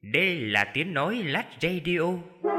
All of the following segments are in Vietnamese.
Đây là tiếng nói Lách Radio.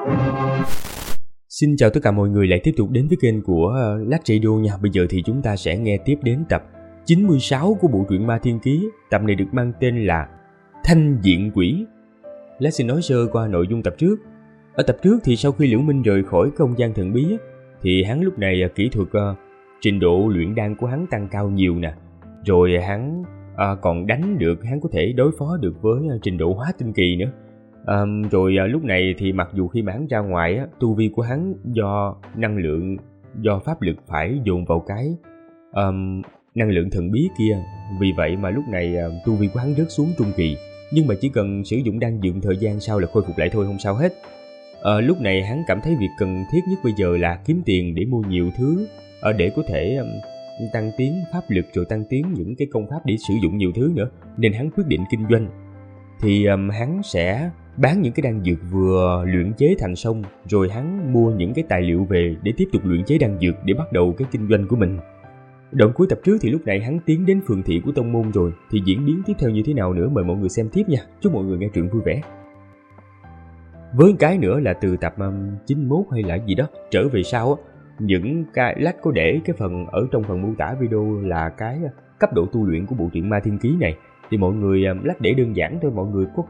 Xin chào tất cả mọi người lại tiếp tục đến với kênh của Lách Radio nha. Bây giờ thì chúng ta sẽ nghe tiếp đến tập 96 của bộ truyện Ma Thiên Ký. Tập này được mang tên là Thanh Diện Quỷ. Lách xin nói sơ qua nội dung tập trước. Ở tập trước thì sau khi Liễu Minh rời khỏi không gian thần bí thì hắn lúc này kỹ thuật trình độ luyện đan của hắn tăng cao nhiều nè. Rồi hắn còn đánh được, hắn có thể đối phó được với trình độ hóa tinh kỳ nữa. Rồi lúc này thì mặc dù khi mà hắn ra ngoài tu vi của hắn do năng lượng, do pháp lực phải dồn vào cái năng lượng thần bí kia, vì vậy mà lúc này tu vi của hắn rớt xuống trung kỳ. Nhưng mà chỉ cần sử dụng đan dược thời gian sau là khôi phục lại thôi, không sao hết. Lúc này hắn cảm thấy việc cần thiết nhất bây giờ là kiếm tiền để mua nhiều thứ để có thể tăng tiến pháp lực, rồi tăng tiến những cái công pháp để sử dụng nhiều thứ nữa. Nên hắn quyết định kinh doanh. Thì hắn sẽ bán những cái đan dược vừa luyện chế thành xong, rồi hắn mua những cái tài liệu về để tiếp tục luyện chế đan dược để bắt đầu cái kinh doanh của mình. Đoạn cuối tập trước thì lúc này hắn tiến đến phường thị của tông môn rồi, thì diễn biến tiếp theo như thế nào nữa mời mọi người xem tiếp nha. Chúc mọi người nghe truyện vui vẻ. Với cái nữa là từ tập 91 hay là gì đó trở về sau những cái Lách có để cái phần ở trong phần mô tả video là cái cấp độ tu luyện của bộ truyện Ma Thiên Ký này. Thì mọi người Lách để đơn giản thôi, mọi người có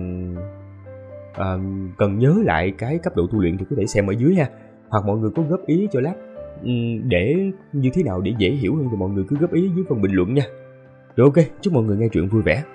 cần nhớ lại cái cấp độ tu luyện thì có thể xem ở dưới ha. Hoặc mọi người có góp ý cho Lách để như thế nào để dễ hiểu hơn thì mọi người cứ góp ý dưới phần bình luận nha. Rồi ok, chúc mọi người nghe truyện vui vẻ.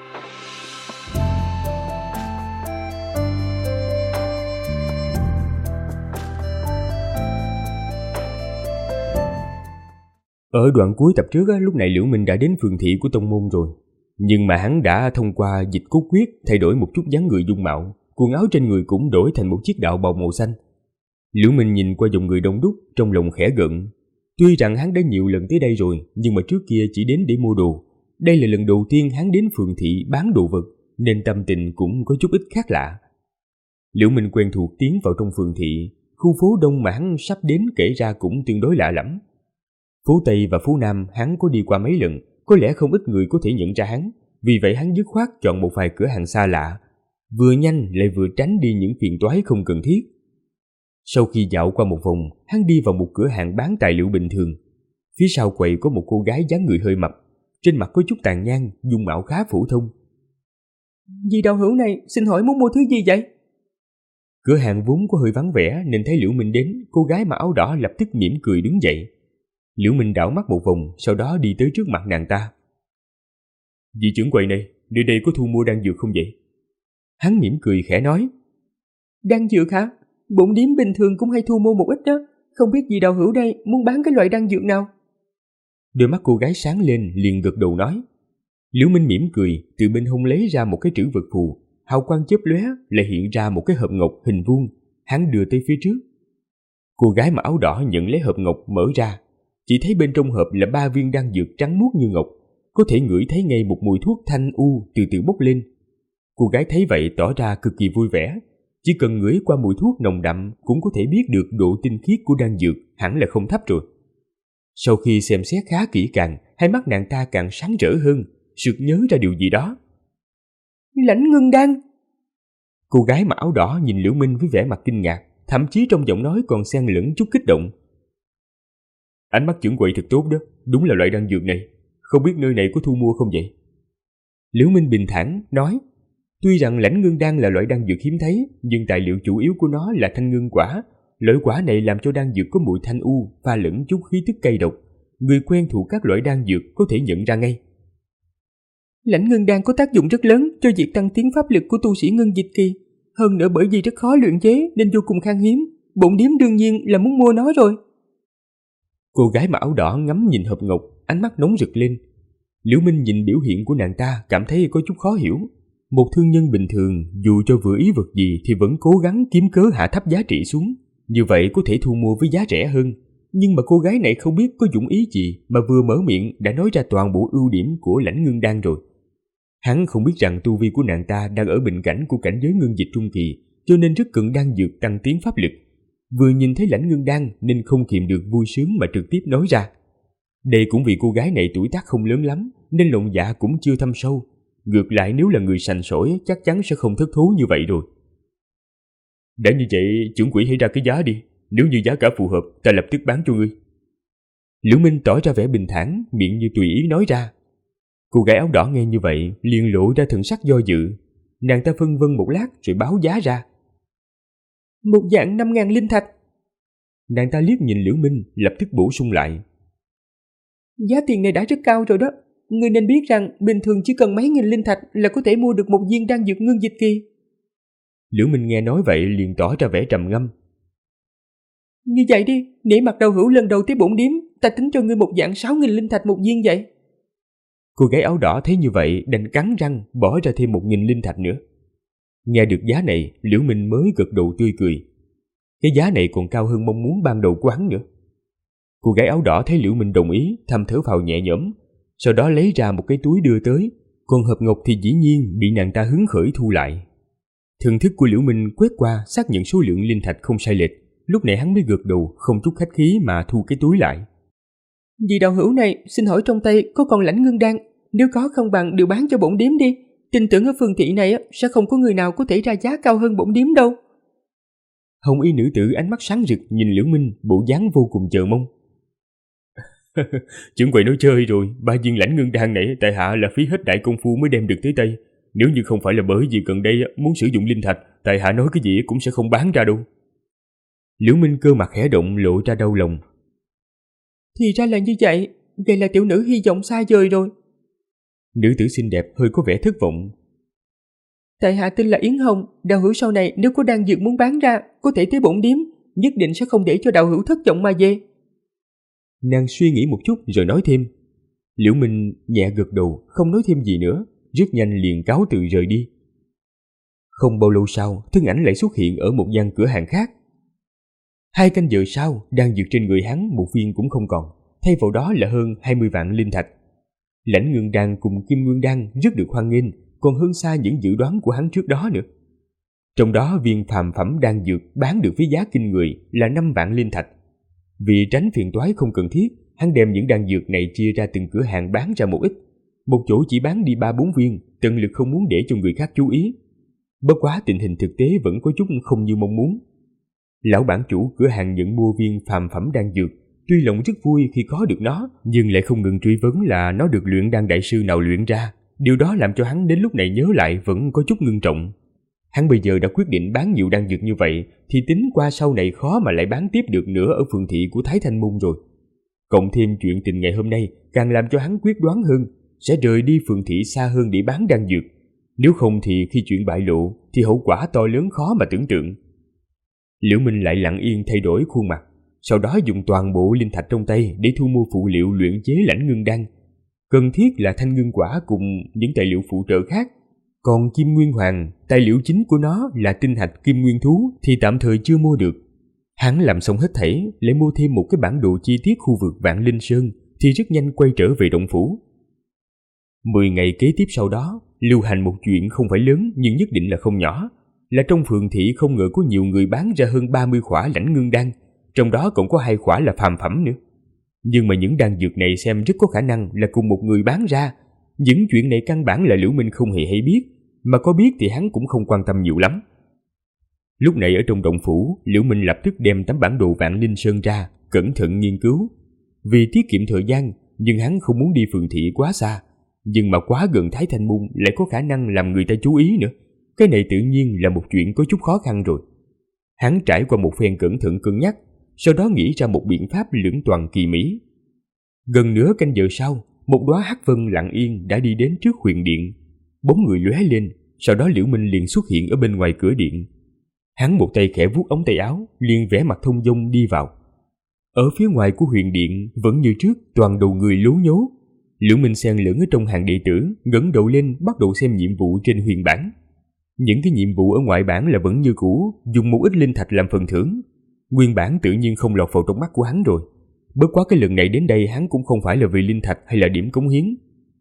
Ở đoạn cuối tập trước lúc này Liễu Minh đã đến phường thị của tông môn rồi. Nhưng mà hắn đã thông qua dịch cốt quyết thay đổi một chút dáng người dung mạo, quần áo trên người cũng đổi thành một chiếc đạo bào màu xanh. Liễu Minh nhìn qua dòng người đông đúc, trong lòng khẽ gượng. Tuy rằng hắn đã nhiều lần tới đây rồi, nhưng mà trước kia chỉ đến để mua đồ. Đây là lần đầu tiên hắn đến phường thị bán đồ vật, nên tâm tình cũng có chút ít khác lạ. Liễu Minh quen thuộc tiến vào trong phường thị, khu phố đông mà hắn sắp đến kể ra cũng tương đối lạ lẫm. Phố Tây và phố Nam hắn có đi qua mấy lần, có lẽ không ít người có thể nhận ra hắn, vì vậy hắn dứt khoát chọn một vài cửa hàng xa lạ, vừa nhanh lại vừa tránh đi những phiền toái không cần thiết. Sau khi dạo qua một vòng, hắn đi vào một cửa hàng bán tài liệu bình thường. Phía sau quầy có một cô gái dáng người hơi mập, trên mặt có chút tàn nhang, dung mạo khá phổ thông. "Dì đạo hữu này, xin hỏi muốn mua thứ gì vậy?" Cửa hàng vốn có hơi vắng vẻ nên thấy Liễu Minh đến, cô gái mặc áo đỏ lập tức mỉm cười đứng dậy. Liễu Minh đảo mắt một vòng, sau đó đi tới trước mặt nàng ta. "Dì trưởng quầy này, nơi đây có thu mua đan dược không vậy?" Hắn mỉm cười khẽ nói. "Đan dược hả? Bổn điếm bình thường cũng hay thu mua một ít đó, không biết dì đạo hữu đây muốn bán cái loại đan dược nào?" Đôi mắt cô gái sáng lên, liền gật đầu nói. Liễu Minh mỉm cười, từ bên hông lấy ra một cái trữ vật phù, hào quang chớp lóe lại hiện ra một cái hộp ngọc hình vuông, hắn đưa tới phía trước. Cô gái mặc áo đỏ nhận lấy hộp ngọc mở ra, chỉ thấy bên trong hộp là 3 viên đan dược trắng muốt như ngọc, có thể ngửi thấy ngay một mùi thuốc thanh u từ từ bốc lên. Cô gái thấy vậy tỏ ra cực kỳ vui vẻ, chỉ cần ngửi qua mùi thuốc nồng đậm cũng có thể biết được độ tinh khiết của đan dược hẳn là không thấp rồi. Sau khi xem xét khá kỹ càng, hai mắt nàng ta càng sáng rỡ hơn, sực nhớ ra điều gì đó. "Lãnh ngưng đan!" Cô gái mặc áo đỏ nhìn Liễu Minh với vẻ mặt kinh ngạc, thậm chí trong giọng nói còn xen lẫn chút kích động. "Ánh mắt trưởng quầy thật tốt đó, đúng là loại đan dược này, không biết nơi này có thu mua không vậy?" Liễu Minh bình thản nói, tuy rằng lãnh ngưng đan là loại đan dược hiếm thấy, nhưng tài liệu chủ yếu của nó là thanh ngưng quả. Loại quả này làm cho đan dược có mùi thanh u, pha lẫn chút khí tức cay độc. Người quen thuộc các loại đan dược có thể nhận ra ngay. "Lãnh ngưng đan có tác dụng rất lớn cho việc tăng tiến pháp lực của tu sĩ ngưng dịch kỳ. Hơn nữa bởi vì rất khó luyện chế nên vô cùng khan hiếm. Bổn điếm đương nhiên là muốn mua nó rồi." Cô gái mặc áo đỏ ngắm nhìn hộp ngọc, ánh mắt nóng rực lên. Liễu Minh nhìn biểu hiện của nàng ta cảm thấy có chút khó hiểu. Một thương nhân bình thường dù cho vừa ý vật gì thì vẫn cố gắng kiếm cớ hạ thấp giá trị xuống, như vậy có thể thu mua với giá rẻ hơn. Nhưng mà cô gái này không biết có dụng ý gì mà vừa mở miệng đã nói ra toàn bộ ưu điểm của lãnh ngưng đan rồi. Hắn không biết rằng tu vi của nàng ta đang ở bình cảnh của cảnh giới ngưng dịch trung kỳ, cho nên rất cần đan dược tăng tiến pháp lực. Vừa nhìn thấy lãnh ngưng đan nên không kiềm được vui sướng mà trực tiếp nói ra. Đây cũng vì cô gái này tuổi tác không lớn lắm nên lòng dạ cũng chưa thâm sâu, Ngược lại nếu là người sành sỏi chắc chắn sẽ không thất thú như vậy rồi. Đã như vậy, trưởng quỹ hãy ra cái giá đi. Nếu như giá cả phù hợp, ta lập tức bán cho ngươi. Liễu Minh tỏ ra vẻ bình thản, miệng như tùy ý nói ra. Cô gái áo đỏ nghe như vậy, liền lộ ra thần sắc do dự. Nàng ta phân vân một lát rồi báo giá ra. 1 vạn 5.000 linh thạch. Nàng ta liếc nhìn Liễu Minh, lập tức bổ sung lại. Giá tiền này đã rất cao rồi đó. Ngươi nên biết rằng bình thường chỉ cần mấy nghìn linh thạch là có thể mua được một viên đan dược ngưng dịch kỳ. Liễu Minh nghe nói vậy liền tỏ ra vẻ trầm ngâm. Như vậy đi, nể mặt Đào Hữu lần đầu tới bổn điếm, ta tính cho ngươi 1 vạn 6.000 linh thạch một viên vậy. Cô gái áo đỏ thấy như vậy đành cắn răng bỏ ra thêm 1.000 linh thạch nữa. Nghe được giá này, Liễu Minh mới gật đầu tươi cười. Cái giá này còn cao hơn mong muốn ban đầu của hắn nữa. Cô gái áo đỏ thấy Liễu Minh đồng ý, thầm thở phào nhẹ nhõm, sau đó lấy ra một cái túi đưa tới, còn hộp ngọc thì dĩ nhiên bị nàng ta hứng khởi thu lại. Thần thức của Liễu Minh quét qua xác nhận số lượng linh thạch không sai lệch, lúc này hắn mới gật đầu không chút khách khí mà thu cái túi lại. Vị Đạo Hữu này, xin hỏi trong tay có còn lãnh ngưng đan, nếu có không bằng đều bán cho bổn điếm đi, tin tưởng ở phường thị này sẽ không có người nào có thể ra giá cao hơn bổn điếm đâu. Hồng y nữ tử ánh mắt sáng rực nhìn Liễu Minh, bộ dáng vô cùng chờ mong. Trưởng quầy nói chơi rồi, 3 viên lãnh ngưng đan này tại hạ là phí hết đại công phu mới đem được tới tay. Nếu như không phải là bởi vì gần đây muốn sử dụng linh thạch, tại hạ nói cái gì cũng sẽ không bán ra đâu. Liễu Minh cơ mặt khẽ động lộ ra đau lòng. Thì ra là như vậy, vậy là tiểu nữ hy vọng xa vời rồi. Nữ tử xinh đẹp hơi có vẻ thất vọng. Tại hạ tên là Yến Hồng, Đạo Hữu sau này nếu có đan dược muốn bán ra, có thể tới bổn điếm, nhất định sẽ không để cho Đạo Hữu thất vọng mà về. Nàng suy nghĩ một chút rồi nói thêm. Liễu Minh nhẹ gật đầu, không nói thêm gì nữa, rất nhanh liền cáo từ rời đi. Không bao lâu sau, thân ảnh lại xuất hiện ở một gian cửa hàng khác. 2 canh giờ sau, đan dược trên người hắn một viên cũng không còn, thay vào đó là hơn 20 vạn linh thạch. Lãnh ngưng đan cùng kim nguyên đan rất được hoan nghênh, còn hơn xa những dự đoán của hắn trước đó nữa. Trong đó viên phàm phẩm đan dược bán được với giá kinh người là 5 vạn linh thạch. Vì tránh phiền toái không cần thiết, hắn đem những đan dược này chia ra từng cửa hàng bán ra một ít. Một chỗ chỉ bán đi 3-4 viên, tận lực không muốn để cho người khác chú ý. Bất quá tình hình thực tế vẫn có chút không như mong muốn. Lão bản chủ cửa hàng nhận mua viên phàm phẩm đan dược, tuy lòng rất vui khi có được nó, nhưng lại không ngừng truy vấn là nó được luyện đan đại sư nào luyện ra. Điều đó làm cho hắn đến lúc này nhớ lại vẫn có chút ngưng trọng. Hắn bây giờ đã quyết định bán nhiều đan dược như vậy, thì tính qua sau này khó mà lại bán tiếp được nữa ở phường thị của Thái Thanh Môn rồi. Cộng thêm chuyện tình ngày hôm nay càng làm cho hắn quyết đoán hơn, sẽ rời đi phường thị xa hơn để bán đan dược. Nếu không thì khi chuyện bại lộ thì hậu quả to lớn khó mà tưởng tượng. Liễu Minh lại lặng yên thay đổi khuôn mặt, sau đó dùng toàn bộ linh thạch trong tay để thu mua phụ liệu luyện chế lãnh ngưng đan. Cần thiết là thanh ngưng quả cùng những tài liệu phụ trợ khác. Còn kim nguyên hoàng, tài liệu chính của nó là tinh hạch kim nguyên thú thì tạm thời chưa mua được. Hắn làm xong hết thảy, lại mua thêm một cái bản đồ chi tiết khu vực Vạn Linh Sơn thì rất nhanh quay trở về động phủ. 10 ngày kế tiếp sau đó, lưu hành một chuyện không phải lớn nhưng nhất định là không nhỏ, là trong phường thị không ngờ có nhiều người bán ra hơn 30 khỏa lãnh ngưng đan, trong đó còn có 2 khỏa là phàm phẩm nữa. Nhưng mà những đan dược này xem rất có khả năng là cùng một người bán ra. Những chuyện này căn bản là Liễu Minh không hề hay biết, mà có biết thì hắn cũng không quan tâm nhiều lắm. Lúc này ở trong động phủ, Liễu Minh lập tức đem tấm bản đồ Vạn Linh Sơn ra, cẩn thận nghiên cứu. Vì tiết kiệm thời gian, nhưng hắn không muốn đi phường thị quá xa, nhưng mà quá gần Thái Thanh Môn lại có khả năng làm người ta chú ý nữa. Cái này tự nhiên là một chuyện có chút khó khăn rồi. Hắn trải qua một phen cẩn thận cân nhắc, sau đó nghĩ ra một biện pháp lưỡng toàn kỳ mỹ. Gần nửa canh giờ sau, một đóa hắc vân lặng yên đã đi đến trước huyền điện. Bóng người lóe lên, sau đó Liễu Minh liền xuất hiện ở bên ngoài cửa điện. Hắn một tay khẽ vuốt ống tay áo, liền vẽ mặt thông dong đi vào. Ở phía ngoài của huyền điện vẫn như trước, toàn đầu người lố nhố. Liễu Minh xen lẫn ở trong hàng đệ tử, ngẩng đầu lên bắt đầu xem nhiệm vụ trên huyền bảng. Những cái nhiệm vụ ở ngoại bảng là vẫn như cũ, dùng một ít linh thạch làm phần thưởng. Nguyên bản tự nhiên không lọt vào trong mắt của hắn rồi. Bất quá cái lần này đến đây hắn cũng không phải là vì linh thạch hay là điểm cống hiến.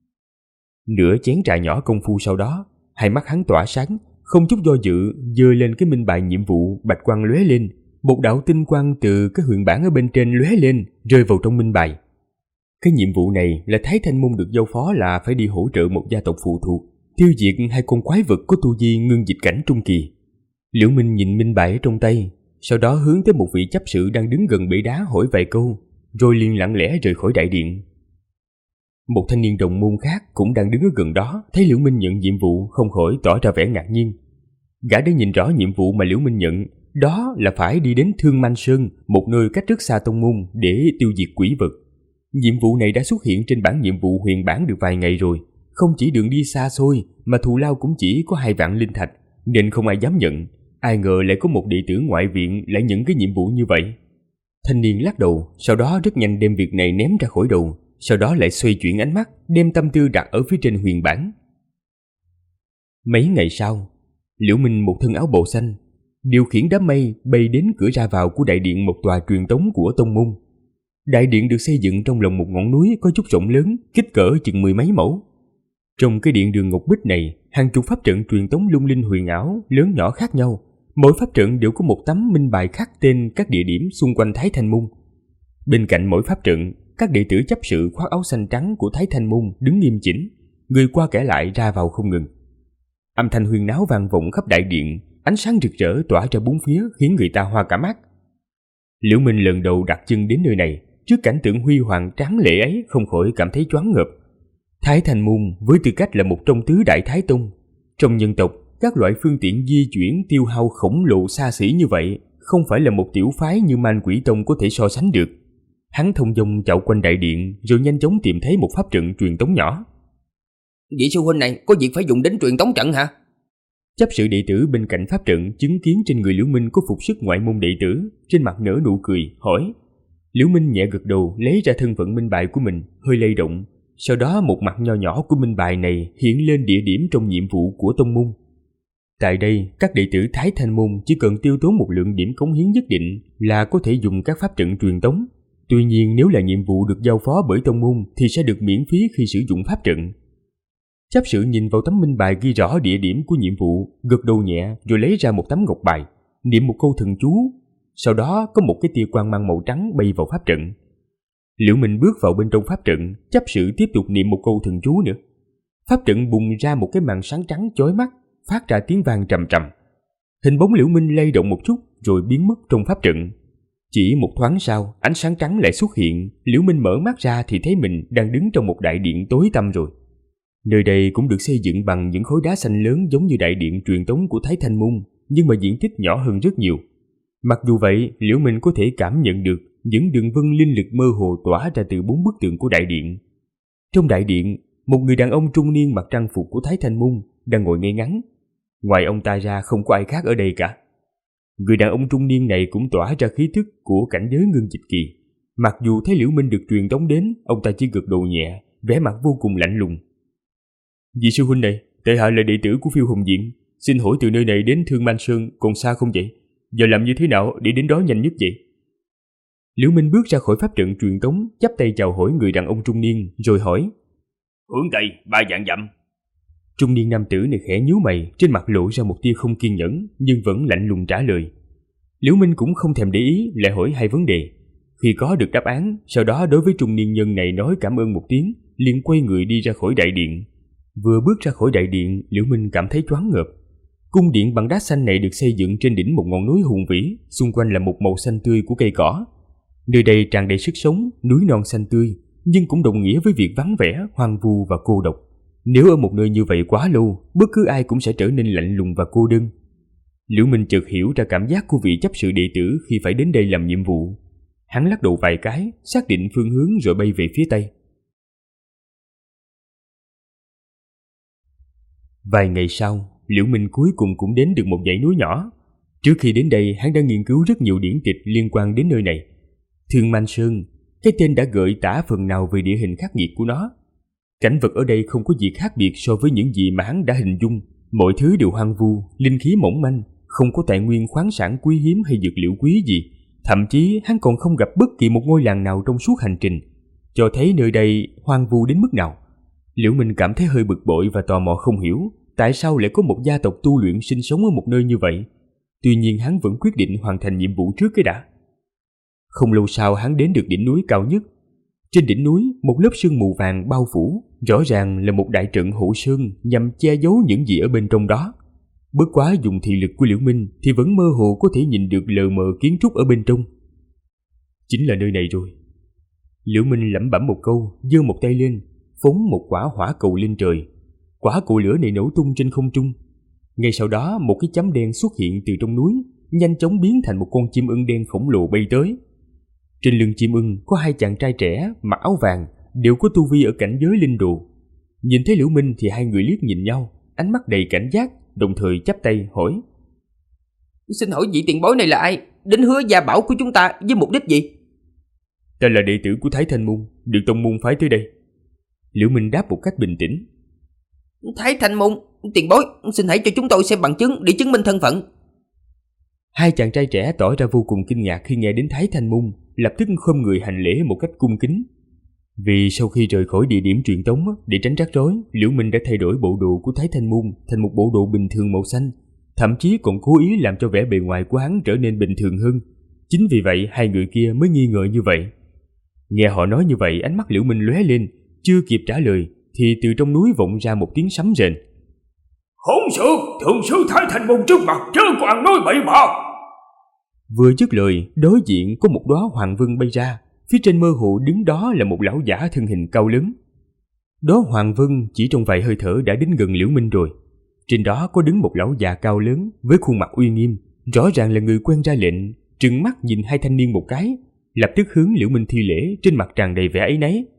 Nửa chén trà nhỏ công phu sau đó, hai mắt hắn tỏa sáng, không chút do dự giơ lên cái minh bài nhiệm vụ, bạch quang lóe lên, một đạo tinh quang từ cái huyền bảng ở bên trên lóe lên, rơi vào trong minh bài. Cái nhiệm vụ này là Thái Thanh Môn được giao phó là phải đi hỗ trợ một gia tộc phụ thuộc, tiêu diệt 2 con quái vật có tu vi ngưng dịch cảnh trung kỳ. Liễu Minh nhìn minh bài ở trong tay, sau đó hướng tới một vị chấp sự đang đứng gần bể đá hỏi vài câu, rồi liền lặng lẽ rời khỏi đại điện. Một thanh niên đồng môn khác cũng đang đứng ở gần đó, thấy Liễu Minh nhận nhiệm vụ không khỏi tỏ ra vẻ ngạc nhiên. Gã đã nhìn rõ nhiệm vụ mà Liễu Minh nhận, đó là phải đi đến Thương Manh Sơn, một nơi cách rất xa tông môn, để tiêu diệt quỷ vật. Nhiệm vụ này đã xuất hiện trên bảng nhiệm vụ huyền bản được vài ngày rồi, không chỉ đường đi xa xôi mà thù lao cũng chỉ có 2 vạn linh thạch, nên không ai dám nhận. Ai ngờ lại có một đệ tử ngoại viện lại nhận cái nhiệm vụ như vậy. Thanh niên lắc đầu, sau đó rất nhanh đem việc này ném ra khỏi đầu, sau đó lại xoay chuyển ánh mắt, đem tâm tư đặt ở phía trên huyền bản. Mấy ngày sau, Liễu Minh một thân áo bào xanh, điều khiển đám mây bay đến cửa ra vào của đại điện một tòa truyền tống của tông môn. Đại điện được xây dựng trong lòng một ngọn núi có chút rộng lớn, kích cỡ chừng 10 mấy mẫu. Trong cái điện đường ngọc bích này, hàng chục pháp trận truyền tống lung linh huyền ảo, lớn nhỏ khác nhau. Mỗi pháp trận đều có một tấm minh bài khắc tên các địa điểm xung quanh Thái Thanh Môn. Bên cạnh mỗi pháp trận, các đệ tử chấp sự khoác áo xanh trắng của Thái Thanh Môn đứng nghiêm chỉnh, người qua kẻ lại ra vào không ngừng. Âm thanh huyên náo vang vọng khắp đại điện, ánh sáng rực rỡ tỏa ra bốn phía khiến người ta hoa cả mắt. Liễu Minh lần đầu đặt chân đến nơi này, trước cảnh tượng huy hoàng tráng lệ ấy không khỏi cảm thấy choáng ngợp. Thái Thanh Môn với tư cách là một trong tứ đại Thái Tông, trong nhân tộc các loại phương tiện di chuyển tiêu hao khổng lồ xa xỉ như vậy không phải là một tiểu phái như Man Quỷ Tông có thể so sánh được. Hắn thông dong dạo quanh đại điện rồi nhanh chóng tìm thấy một pháp trận truyền tống nhỏ. Vị sư huynh này có việc phải dùng đến truyền tống trận hả? Chấp sự đệ tử bên cạnh pháp trận chứng kiến trên người Liễu Minh có phục sức ngoại môn đệ tử, trên mặt nở nụ cười, hỏi. Liễu Minh nhẹ gật đầu, lấy ra thân phận minh bài của mình, hơi lay động. Sau đó một mặt nho nhỏ của minh bài này hiện lên địa điểm trong nhiệm vụ của tông môn. Tại đây, các đệ tử Thái Thanh Môn chỉ cần tiêu tốn một lượng điểm cống hiến nhất định là có thể dùng các pháp trận truyền tống. Tuy nhiên nếu là nhiệm vụ được giao phó bởi tông môn thì sẽ được miễn phí khi sử dụng pháp trận. Chấp sự nhìn vào tấm minh bài ghi rõ địa điểm của nhiệm vụ, gật đầu nhẹ rồi lấy ra một tấm ngọc bài, niệm một câu thần chú. Sau đó có một cái tia quang mang màu trắng bay vào pháp trận. Liễu Minh bước vào bên trong pháp trận, chấp sự tiếp tục niệm một câu thần chú nữa. Pháp trận bùng ra một cái màn sáng trắng chói mắt, phát ra tiếng vang trầm trầm. Hình bóng Liễu Minh lay động một chút rồi biến mất trong pháp trận. Chỉ một thoáng sau, ánh sáng trắng lại xuất hiện, Liễu Minh mở mắt ra thì thấy mình đang đứng trong một đại điện tối tăm rồi. Nơi đây cũng được xây dựng bằng những khối đá xanh lớn giống như đại điện truyền tống của Thái Thanh Môn, nhưng mà diện tích nhỏ hơn rất nhiều. Mặc dù vậy, Liễu Minh có thể cảm nhận được những đường vân linh lực mơ hồ tỏa ra từ 4 bức tường của đại điện. Trong đại điện, một người đàn ông trung niên mặc trang phục của Thái Thanh Môn đang ngồi ngay ngắn. Ngoài ông ta ra không có ai khác ở đây cả. Người đàn ông trung niên này cũng tỏa ra khí tức của cảnh giới ngưng dịch kỳ. Mặc dù thấy Liễu Minh được truyền tống đến, ông ta chỉ gật đầu nhẹ, vẻ mặt vô cùng lạnh lùng. Vị sư huynh này, tại hạ là đệ tử của Phiêu Hồng Viện, xin hỏi từ nơi này đến Thương Man Sơn còn xa không vậy? Giờ làm như thế nào để đến đó nhanh nhất vậy? Liễu Minh bước ra khỏi pháp trận truyền tống, chắp tay chào hỏi người đàn ông trung niên, rồi hỏi. Hướng Tây 3 vạn dặm. Trung niên nam tử này khẽ nhíu mày, trên mặt lộ ra một tia không kiên nhẫn, nhưng vẫn lạnh lùng trả lời. Liễu Minh cũng không thèm để ý, lại hỏi 2 vấn đề. Khi có được đáp án, sau đó đối với trung niên nhân này nói cảm ơn một tiếng, liền quay người đi ra khỏi đại điện. Vừa bước ra khỏi đại điện, Liễu Minh cảm thấy choáng ngợp. Cung điện bằng đá xanh này được xây dựng trên đỉnh một ngọn núi hùng vĩ, xung quanh là một màu xanh tươi của cây cỏ. Nơi đây tràn đầy sức sống, núi non xanh tươi, nhưng cũng đồng nghĩa với việc vắng vẻ, hoang vu và cô độc. Nếu ở một nơi như vậy quá lâu, bất cứ ai cũng sẽ trở nên lạnh lùng và cô đơn. Liễu Minh chợt hiểu ra cảm giác của vị chấp sự đệ tử khi phải đến đây làm nhiệm vụ. Hắn lắc đầu vài cái, xác định phương hướng rồi bay về phía tây. Vài ngày sau, Liễu Minh cuối cùng cũng đến được một dãy núi nhỏ. Trước khi đến đây, hắn đã nghiên cứu rất nhiều điển tịch liên quan đến nơi này. Thương Man Sơn, cái tên đã gợi tả phần nào về địa hình khắc nghiệt của nó. Cảnh vật ở đây không có gì khác biệt so với những gì mà hắn đã hình dung. Mọi thứ đều hoang vu, linh khí mỏng manh, không có tài nguyên khoáng sản quý hiếm hay dược liệu quý gì. Thậm chí hắn còn không gặp bất kỳ một ngôi làng nào trong suốt hành trình, cho thấy nơi đây hoang vu đến mức nào. Liễu Minh cảm thấy hơi bực bội và tò mò không hiểu tại sao lại có một gia tộc tu luyện sinh sống ở một nơi như vậy. Tuy nhiên hắn vẫn quyết định hoàn thành nhiệm vụ trước cái đã. Không lâu sau hắn đến được đỉnh núi cao nhất. Trên đỉnh núi, một lớp sương mù vàng bao phủ, rõ ràng là một đại trận hộ sơn nhằm che giấu những gì ở bên trong đó. Bất quá dùng thị lực của Liễu Minh thì vẫn mơ hồ có thể nhìn được lờ mờ kiến trúc ở bên trong. Chính là nơi này rồi. Liễu Minh lẩm bẩm một câu, giơ một tay lên, phóng một quả hỏa cầu lên trời. Quả cầu lửa này nổ tung trên không trung. Ngay sau đó một cái chấm đen xuất hiện từ trong núi, nhanh chóng biến thành một con chim ưng đen khổng lồ bay tới. Trên lưng chim ưng có hai chàng trai trẻ mặc áo vàng, đều có tu vi ở cảnh giới linh đồ. Nhìn thấy Liễu Minh thì hai người liếc nhìn nhau, ánh mắt đầy cảnh giác, đồng thời chắp tay hỏi: Xin hỏi vị tiền bối này là ai? Đến Hứa Gia Bảo của chúng ta với mục đích gì? Ta là đệ tử của Thái Thanh Môn, được tông môn phái tới đây. Liễu Minh đáp một cách bình tĩnh. Thái Thanh Môn, tiền bối, xin hãy cho chúng tôi xem bằng chứng để chứng minh thân phận. Hai chàng trai trẻ tỏ ra vô cùng kinh ngạc khi nghe đến Thái Thanh Môn, lập tức khom người hành lễ một cách cung kính. Vì sau khi rời khỏi địa điểm truyền tống để tránh rắc rối, Liễu Minh đã thay đổi bộ đồ của Thái Thanh Môn thành một bộ đồ bình thường màu xanh, thậm chí còn cố ý làm cho vẻ bề ngoài của hắn trở nên bình thường hơn. Chính vì vậy hai người kia mới nghi ngờ như vậy. Nghe họ nói như vậy, ánh mắt Liễu Minh lóe lên, chưa kịp trả lời thì từ trong núi vọng ra một tiếng sấm rền. Hỗn xược, thượng sư Thái Thanh Môn trước mặt chớ có ăn nói bậy bạ. Vừa dứt lời, đối diện có một đóa hoàng vân bay ra, phía trên mơ hồ đứng đó là một lão giả thân hình cao lớn. Đóa hoàng vân chỉ trong vài hơi thở đã đến gần Liễu Minh rồi. Trên đó có đứng một lão già cao lớn với khuôn mặt uy nghiêm, rõ ràng là người quen ra lệnh, trừng mắt nhìn hai thanh niên một cái, lập tức hướng Liễu Minh thi lễ, trên mặt tràn đầy vẻ áy náy.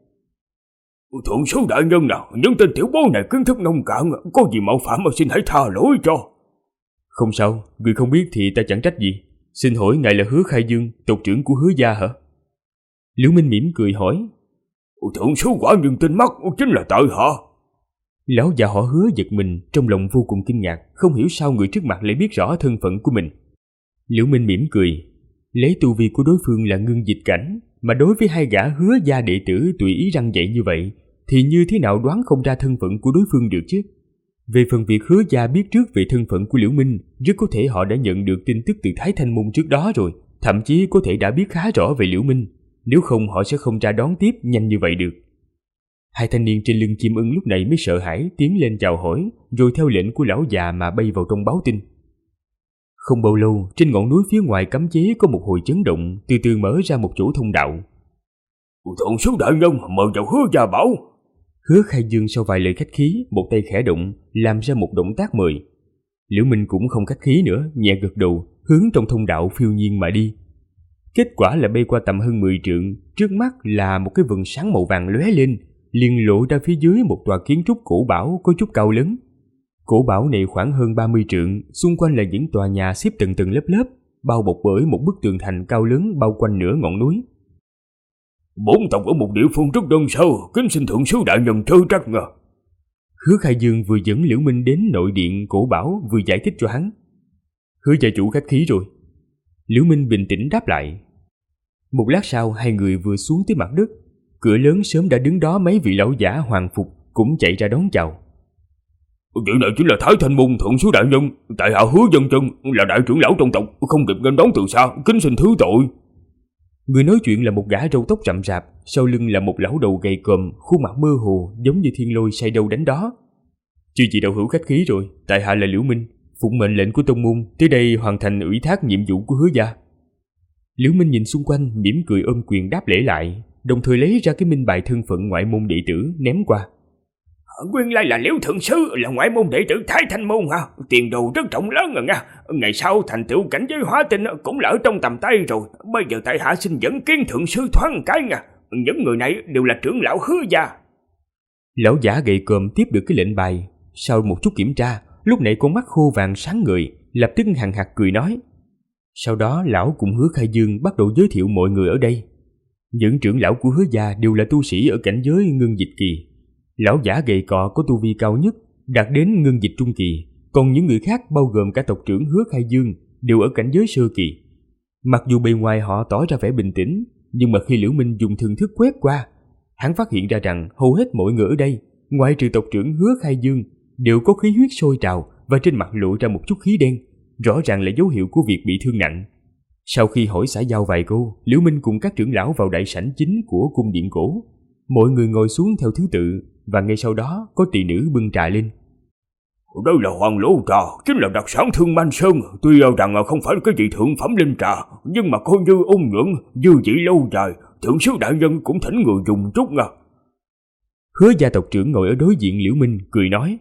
Thượng sư đại nhân nào, những tên tiểu bối này kiến thức nông cạn, có gì mạo phạm mà xin hãy tha lỗi cho. Không sao, người không biết thì ta chẳng trách gì. Xin hỏi ngài là Hứa Khai Dương, tộc trưởng của Hứa gia hả? Liễu Minh mỉm cười hỏi. Thượng sư quả nhiên tinh mắt, chính là tại hạ. Lão già họ Hứa giật mình, trong lòng vô cùng kinh ngạc, không hiểu sao người trước mặt lại biết rõ thân phận của mình. Liễu Minh mỉm cười, lấy tu vi của đối phương là ngưng dịch cảnh, mà đối với hai gã Hứa gia đệ tử tùy ý răng dạy như vậy, thì như thế nào đoán không ra thân phận của đối phương được chứ? Về phần việc Hứa gia biết trước về thân phận của Liễu Minh, rất có thể họ đã nhận được tin tức từ Thái Thanh Môn trước đó rồi, thậm chí có thể đã biết khá rõ về Liễu Minh, nếu không họ sẽ không ra đón tiếp nhanh như vậy được. Hai thanh niên trên lưng chim ưng lúc này mới sợ hãi tiến lên chào hỏi, rồi theo lệnh của lão già mà bay vào trong báo tin. Không bao lâu, trên ngọn núi phía ngoài cấm chế có một hồi chấn động, từ từ mở ra một chỗ thông đạo. Thượng sư đại nhân mời vào Hứa Gia Bảo. Hứa Khai Dương sau vài lời khách khí, một tay khẽ động, làm ra một động tác mời. Liễu Minh cũng không khách khí nữa, nhẹ gật đầu, hướng trong thông đạo phiêu nhiên mà đi. Kết quả là bay qua tầm hơn 10 trượng, trước mắt là một cái vầng sáng màu vàng lóe lên, liền lộ ra phía dưới một tòa kiến trúc cổ bảo có chút cao lớn. Cổ bảo này khoảng hơn 30 trượng, xung quanh là những tòa nhà xếp từng tầng lớp lớp, bao bọc bởi một bức tường thành cao lớn bao quanh nửa ngọn núi. Bổn tộc ở một địa phương rất đơn sơ, kính xin thượng sư đại nhân chớ trách ngờ. Hứa Khai Dương vừa dẫn Liễu Minh đến nội điện cổ bảo, vừa giải thích cho hắn. Hứa gia chủ khách khí rồi. Liễu Minh bình tĩnh đáp lại. Một lát sau, hai người vừa xuống tới mặt đất, cửa lớn sớm đã đứng đó mấy vị lão giả hoàng phục cũng chạy ra đón chào. Vị này chính là Thái Thanh Môn thượng sư đại nhân, tại hạ Hứa Dân Chân, là đại trưởng lão trong tộc, không kịp nghênh đón từ xa, kính xin thứ tội. Người nói chuyện là một gã râu tóc rậm rạp, sau lưng là một lão đầu gầy còm, khuôn mặt mơ hồ giống như thiên lôi say đâu đánh đó. Chưa gì đạo hữu khách khí rồi, tại hạ là Liễu Minh, phụng mệnh lệnh của tông môn tới đây hoàn thành ủy thác nhiệm vụ của Hứa gia. Liễu Minh nhìn xung quanh, mỉm cười ôm quyền đáp lễ lại, đồng thời lấy ra cái minh bài thân phận ngoại môn đệ tử ném qua. Nguyên lai là Liễu thượng sư, là ngoại môn đệ tử Thái Thanh Môn hả? Tiền đồ rất rộng lớn rồi nha. Ngày sau thành tựu cảnh giới hóa tinh cũng là ở trong tầm tay rồi. Bây giờ tại hạ xin dẫn kiến thượng sư thoáng cái nha. Những người này đều là trưởng lão Hứa gia. Lão giả gầy còm tiếp được cái lệnh bài, sau một chút kiểm tra, lúc này con mắt khô vàng sáng ngời, lập tức hằng hặc cười nói. Sau đó lão cùng Hứa Khai Dương bắt đầu giới thiệu mọi người ở đây. Những trưởng lão của Hứa gia đều là tu sĩ ở cảnh giới ngưng dịch kỳ. Lão giả gầy cò có tu vi cao nhất, đạt đến ngưng dịch trung kỳ, còn những người khác bao gồm cả tộc trưởng Hứa Khai Dương đều ở cảnh giới sơ kỳ. Mặc dù bề ngoài họ tỏ ra vẻ bình tĩnh, nhưng mà khi Liễu Minh dùng thần thức quét qua, hắn phát hiện ra rằng hầu hết mọi người ở đây, ngoại trừ tộc trưởng Hứa Khai Dương, đều có khí huyết sôi trào và trên mặt lộ ra một chút khí đen, rõ ràng là dấu hiệu của việc bị thương nặng. Sau khi hỏi xã giao vài câu, Liễu Minh cùng các trưởng lão vào đại sảnh chính của cung điện cổ. Mọi người ngồi xuống theo thứ tự, và ngay sau đó có tỳ nữ bưng trà lên. Đây là hoàng lỗ trà, chính là đặc sản Thương Man Sơn. Tuy rằng không phải cái gì thượng phẩm linh trà, nhưng mà coi như ôn nhuận, dư vị lâu dài. Thượng sứ đại nhân cũng thỉnh người dùng chút nha. Hứa gia tộc trưởng ngồi ở đối diện Liễu Minh, cười nói.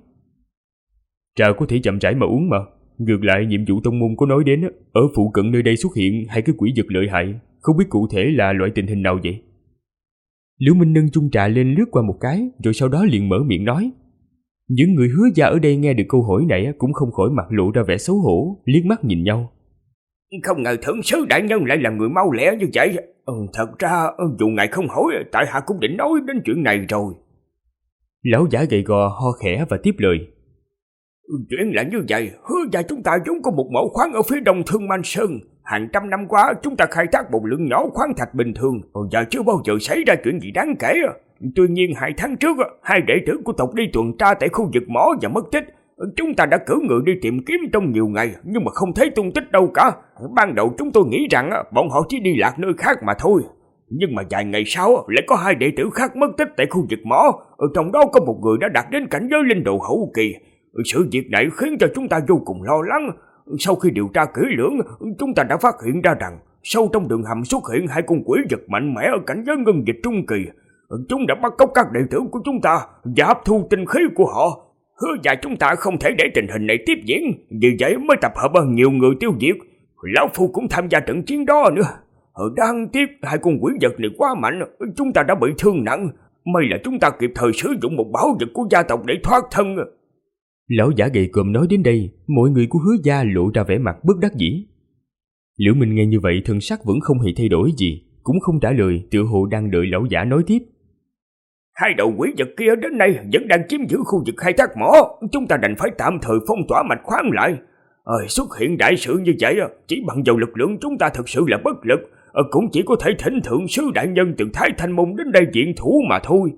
Trà có thể chậm rãi mà uống mà. Ngược lại nhiệm vụ tông môn có nói đến, ở phụ cận nơi đây xuất hiện hai cái quỷ vật lợi hại, không biết cụ thể là loại tình hình nào vậy. Liễu Minh nâng chung trà lên lướt qua một cái, rồi sau đó liền mở miệng nói. Những người Hứa gia ở đây nghe được câu hỏi này cũng không khỏi mặt lộ ra vẻ xấu hổ, liếc mắt nhìn nhau. Không ngờ thượng sứ đại nhân lại là người mau lẹ như vậy. Thật ra dù ngài không hỏi, tại hạ cũng định nói đến chuyện này rồi. Lão giả gầy gò ho khẽ và tiếp lời. Chuyện là như vậy, Hứa gia chúng ta vốn có một mỏ khoáng ở phía đông Thương Man Sơn. Hàng trăm năm qua chúng ta khai thác một lượng nhỏ khoáng thạch bình thường, và chưa bao giờ xảy ra chuyện gì đáng kể. Tuy nhiên 2 tháng trước, 2 đệ tử của tộc đi tuần tra tại khu vực mỏ và mất tích. Chúng ta đã cử người đi tìm kiếm trong nhiều ngày, nhưng mà không thấy tung tích đâu cả. Ban đầu chúng tôi nghĩ rằng bọn họ chỉ đi lạc nơi khác mà thôi. Nhưng mà vài ngày sau lại có 2 đệ tử khác mất tích tại khu vực mỏ. Trong đó có một người đã đạt đến cảnh giới linh đồ hậu kỳ. Sự việc này khiến cho chúng ta vô cùng lo lắng. Sau khi điều tra kỹ lưỡng, chúng ta đã phát hiện ra rằng sâu trong đường hầm xuất hiện 2 con quỷ vật mạnh mẽ ở cảnh giới ngân dịch trung kỳ. Chúng đã bắt cóc các đệ tử của chúng ta và hấp thu tinh khí của họ. Hứa gia chúng ta không thể để tình hình này tiếp diễn, vì vậy mới tập hợp nhiều người tiêu diệt. Lão phu cũng tham gia trận chiến đó nữa. Đáng tiếc 2 con quỷ vật này quá mạnh, chúng ta đã bị thương nặng. May là chúng ta kịp thời sử dụng một bảo vật của gia tộc để thoát thân. Lão giả gầy còm nói đến đây, mọi người của Hứa gia lộ ra vẻ mặt bất đắc dĩ. Liễu Minh nghe như vậy thần sắc vẫn không hề thay đổi gì, cũng không trả lời, tựa hồ đang đợi lão giả nói tiếp. 2 đầu quỷ vật kia đến nay vẫn đang chiếm giữ khu vực khai thác mỏ, chúng ta đành phải tạm thời phong tỏa mạch khoáng lại. Xuất hiện đại sự như vậy, chỉ bằng vào lực lượng chúng ta thật sự là bất lực, cũng chỉ có thể thỉnh thượng sứ đại nhân từ Thái Thanh Môn đến đây diện thủ mà thôi.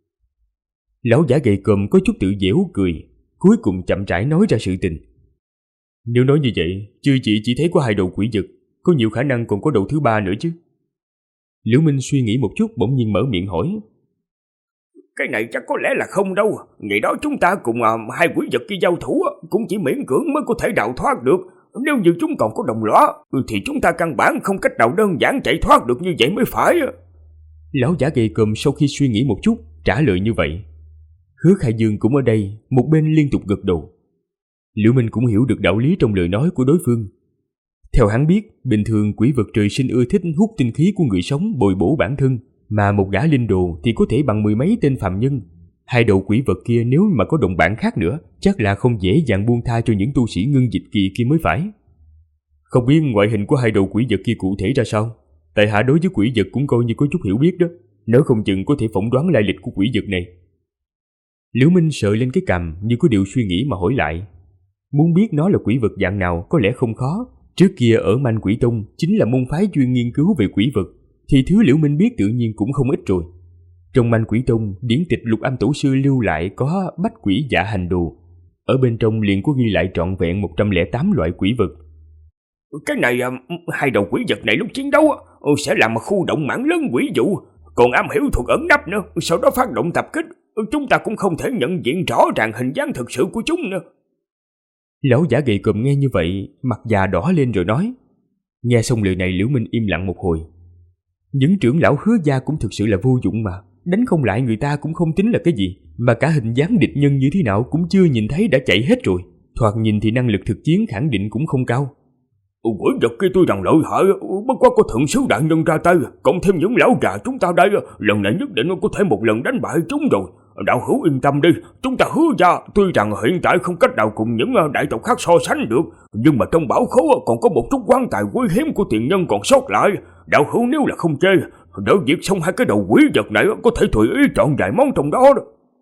Lão giả gầy còm có chút tự giễu cười, cuối cùng chậm rãi nói ra sự tình. Nếu nói như vậy, chư chị chỉ thấy có 2 đầu quỷ vật, có nhiều khả năng còn có đầu thứ 3 nữa chứ. Liễu Minh suy nghĩ một chút bỗng nhiên mở miệng hỏi. Cái này chắc có lẽ là không đâu. Ngày đó chúng ta cùng 2 quỷ vật kia giao thủ cũng chỉ miễn cưỡng mới có thể đào thoát được. Nếu như chúng còn có đồng lõa thì chúng ta căn bản không cách nào đơn giản chạy thoát được như vậy mới phải. Lão giả gầy còm sau khi suy nghĩ một chút trả lời như vậy. Hứa Khai Dương cũng ở đây, một bên liên tục gật đầu. Liễu Minh cũng hiểu được đạo lý trong lời nói của đối phương. Theo hắn biết, bình thường quỷ vật trời sinh ưa thích hút tinh khí của người sống bồi bổ bản thân, mà một gã linh đồ thì có thể bằng 10 mấy tên phàm nhân. 2 đầu quỷ vật kia nếu mà có đồng bạn khác nữa, chắc là không dễ dàng buông tha cho những tu sĩ ngân dịch kỳ kia mới phải. Không biết ngoại hình của 2 đầu quỷ vật kia cụ thể ra sao? Tại hạ đối với quỷ vật cũng coi như có chút hiểu biết đó, nếu không chừng có thể phỏng đoán lai lịch của quỷ vật này. Liễu Minh sợ lên cái cằm như có điều suy nghĩ mà hỏi lại. Muốn biết nó là quỷ vật dạng nào có lẽ không khó. Trước kia ở Manh Quỷ Tông chính là môn phái chuyên nghiên cứu về quỷ vật, thì thứ Liễu Minh biết tự nhiên cũng không ít rồi. Trong Manh Quỷ Tông, điển tịch Lục Âm Tổ sư lưu lại có Bách Quỷ Dạ Hành Đồ. Ở bên trong liền có ghi lại trọn vẹn 108 loại quỷ vật. Cái này 2 đầu quỷ vật này lúc chiến đấu sẽ làm một khu động mãn lớn quỷ vụ, còn am hiểu thuật ẩn nấp nữa, sau đó phát động tập kích. Chúng ta cũng không thể nhận diện rõ ràng hình dáng thực sự của chúng nữa. Lão giả gầy còm nghe như vậy, mặt già đỏ lên rồi nói. Nghe xong lời này Liễu Minh im lặng một hồi. Những trưởng lão Hứa gia cũng thực sự là vô dụng mà, đánh không lại người ta cũng không tính là cái gì, mà cả hình dáng địch nhân như thế nào cũng chưa nhìn thấy đã chạy hết rồi. Thoạt nhìn thì năng lực thực chiến khẳng định cũng không cao. Quỷ vật kia tuy rằng lợi hại, bất quá có thượng sứ đại nhân ra tay, cộng thêm những lão già chúng ta đây, lần này nhất định có thể một lần đánh bại chúng rồi. Đạo hữu yên tâm đi, chúng ta Hứa gia tuy rằng hiện tại không cách nào cùng những đại tộc khác so sánh được, nhưng mà trong bảo khố còn có một chút quan tài quý hiếm của tiền nhân còn sót lại. Đạo hữu nếu là không chê, đỡ việc xong 2 cái đầu quỷ vật này có thể tùy ý chọn vài món trong đó.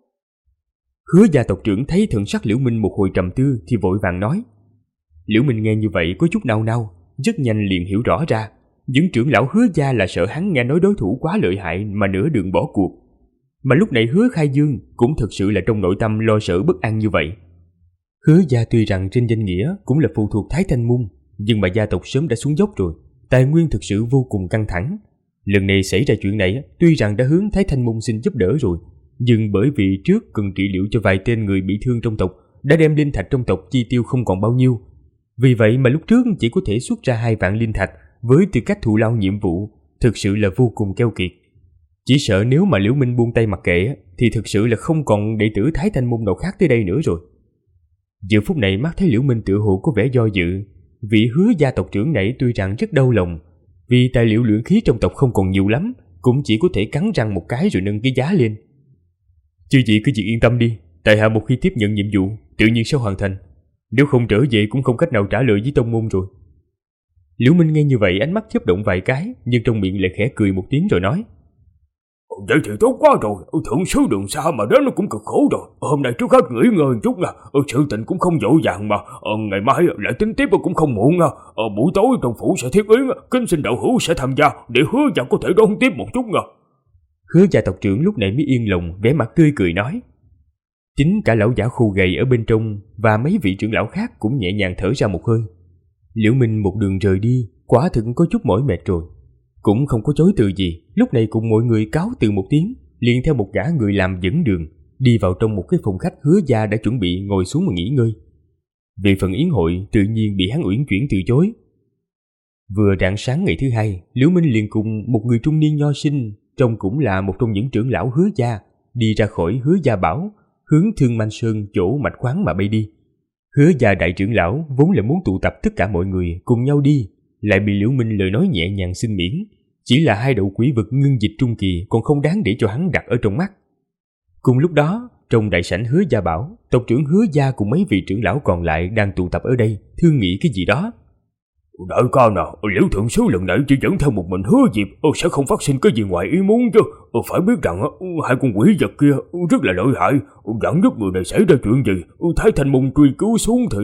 Hứa gia tộc trưởng thấy thần sắc Liễu Minh một hồi trầm tư thì vội vàng nói. Liễu Minh nghe như vậy có chút nao nao, rất nhanh liền hiểu rõ ra, những trưởng lão Hứa gia là sợ hắn nghe nói đối thủ quá lợi hại mà nửa đường bỏ cuộc. Mà lúc này Hứa Khai Dương cũng thực sự là trong nội tâm lo sợ bất an như vậy. Hứa gia tuy rằng trên danh nghĩa cũng là phụ thuộc Thái Thanh Môn, nhưng mà gia tộc sớm đã xuống dốc rồi, Tài nguyên thực sự vô cùng căng thẳng. Lần này xảy ra chuyện này, tuy rằng đã hướng Thái Thanh Môn xin giúp đỡ rồi, nhưng bởi vì trước cần trị liệu cho vài tên người bị thương trong tộc, đã đem linh thạch trong tộc chi tiêu không còn bao nhiêu. Vì vậy mà lúc trước chỉ có thể xuất ra 2 vạn linh thạch với tư cách thù lao nhiệm vụ, thực sự là vô cùng keo kiệt. Chỉ sợ nếu mà Liễu Minh buông tay mặc kệ thì thực sự là không còn đệ tử Thái Thanh Môn nào khác tới đây nữa rồi. Giờ phút này mắt thấy Liễu Minh tựa hồ có vẻ do dự. Vị Hứa gia tộc trưởng này tuy rằng rất đau lòng, vì tài liệu luyện khí trong tộc không còn nhiều lắm, cũng chỉ có thể cắn răng một cái rồi nâng cái giá lên. Chư vị cứ việc yên tâm đi, tại hạ một khi tiếp nhận nhiệm vụ tự nhiên sẽ hoàn thành, nếu không trở về cũng không cách nào trả lời với tông môn rồi. Liễu Minh nghe như vậy ánh mắt chớp động vài cái, nhưng trong miệng lại khẽ cười một tiếng rồi nói: Vậy thì tốt quá rồi, thượng sứ đường xa mà đến nó cũng cực khổ rồi. Hôm nay trước hết nghỉ ngơi một chút nha, sự tình cũng không vội vàng mà. Ngày mai lại tính tiếp cũng không muộn nha. Buổi tối trong phủ sẽ thiết yến, kính xin đạo hữu sẽ tham gia để Hứa gia có thể đón tiếp một chút nha. Hứa gia tộc trưởng lúc này mới yên lòng, vẻ mặt tươi cười nói. Chính cả lão giả khô gầy ở bên trong và mấy vị trưởng lão khác cũng nhẹ nhàng thở ra một hơi. Liễu Minh một đường rời đi, quả thực có chút mỏi mệt rồi, cũng không có chối từ gì, lúc này cùng mọi người cáo từ một tiếng, liền theo một gã người làm dẫn đường, đi vào trong một cái phòng khách Hứa gia đã chuẩn bị ngồi xuống mà nghỉ ngơi. Về phần yến hội tự nhiên bị hắn uyển chuyển từ chối. Vừa rạng sáng ngày thứ hai, Liễu Minh liền cùng một người trung niên nho sinh, trông cũng là một trong những trưởng lão Hứa gia, đi ra khỏi Hứa gia bảo, hướng Thương Man Sơn chỗ mạch khoáng mà bay đi. Hứa gia đại trưởng lão vốn là muốn tụ tập tất cả mọi người cùng nhau đi, lại bị Liễu Minh lời nói nhẹ nhàng xin miễn. Chỉ là 2 đầu quỷ vực ngưng dịch trung kỳ còn không đáng để cho hắn đặt ở trong mắt. Cùng lúc đó, trong đại sảnh Hứa gia bảo, tộc trưởng Hứa gia cùng mấy vị trưởng lão còn lại đang tụ tập ở đây, thương nghị cái gì đó. Đại ca nào, Liễu thượng sứ lần này chỉ dẫn theo một mình Hứa Diệp, sẽ không phát sinh cái gì ngoài ý muốn chứ. Phải biết rằng 2 con quỷ vật kia rất là lợi hại, vạn nhất người này xảy ra chuyện gì, Thái Thanh Môn truy cứu xuống thì...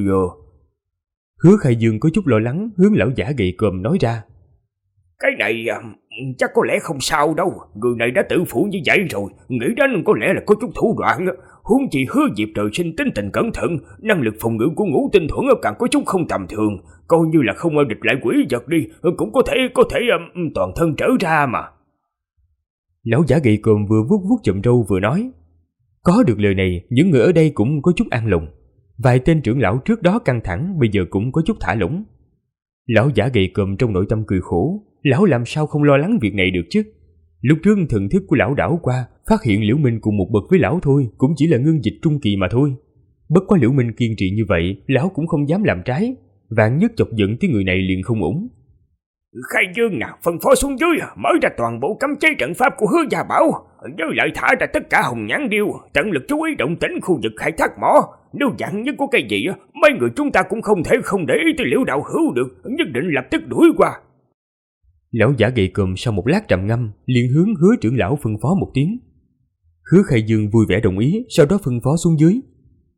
Hứa Khai Dương có chút lo lắng hướng lão giả gầy còm nói ra. Cái này chắc có lẽ không sao đâu, người này đã tự phủ như vậy rồi, nghĩ đến có lẽ là có chút thủ đoạn. Huống chi Hứa Diệp trời sinh tính tình cẩn thận, năng lực phòng ngự của Ngũ Tinh Thuẫn càng có chút không tầm thường, coi như là không địch lại quỷ vật đi, cũng có thể toàn thân trở ra mà. Lão giả gầy còm vừa vuốt vuốt chòm râu vừa nói. Có được lời này, những người ở đây cũng có chút an lòng. Vài tên trưởng lão trước đó căng thẳng bây giờ cũng có chút thả lỏng. Lão giả gầy còm trong nội tâm cười khổ, lão làm sao không lo lắng việc này được chứ. Lúc trước thần thức của lão đảo qua, phát hiện Liễu Minh cùng một bậc với lão thôi, cũng chỉ là ngưng dịch trung kỳ mà thôi. Bất quá Liễu Minh kiên trì như vậy, lão cũng không dám làm trái, vạn nhất chọc giận tới người này liền không ổn. Khai Dương nào, phân phó xuống dưới, mở ra toàn bộ cấm chế trận pháp của Hứa gia bảo, với lại thả ra tất cả hồng nhãn điêu, tận lực chú ý động tĩnh khu vực khai thác mỏ. Nếu dặn nhất có cái gì, mấy người chúng ta cũng không thể không để ý tới Liễu đạo hữu được, nhất định lập tức đuổi qua. Lão giả gầy còm sau một lát trầm ngâm, liền hướng Hứa trưởng lão phân phó một tiếng. Hứa Khai Dương vui vẻ đồng ý, sau đó phân phó xuống dưới.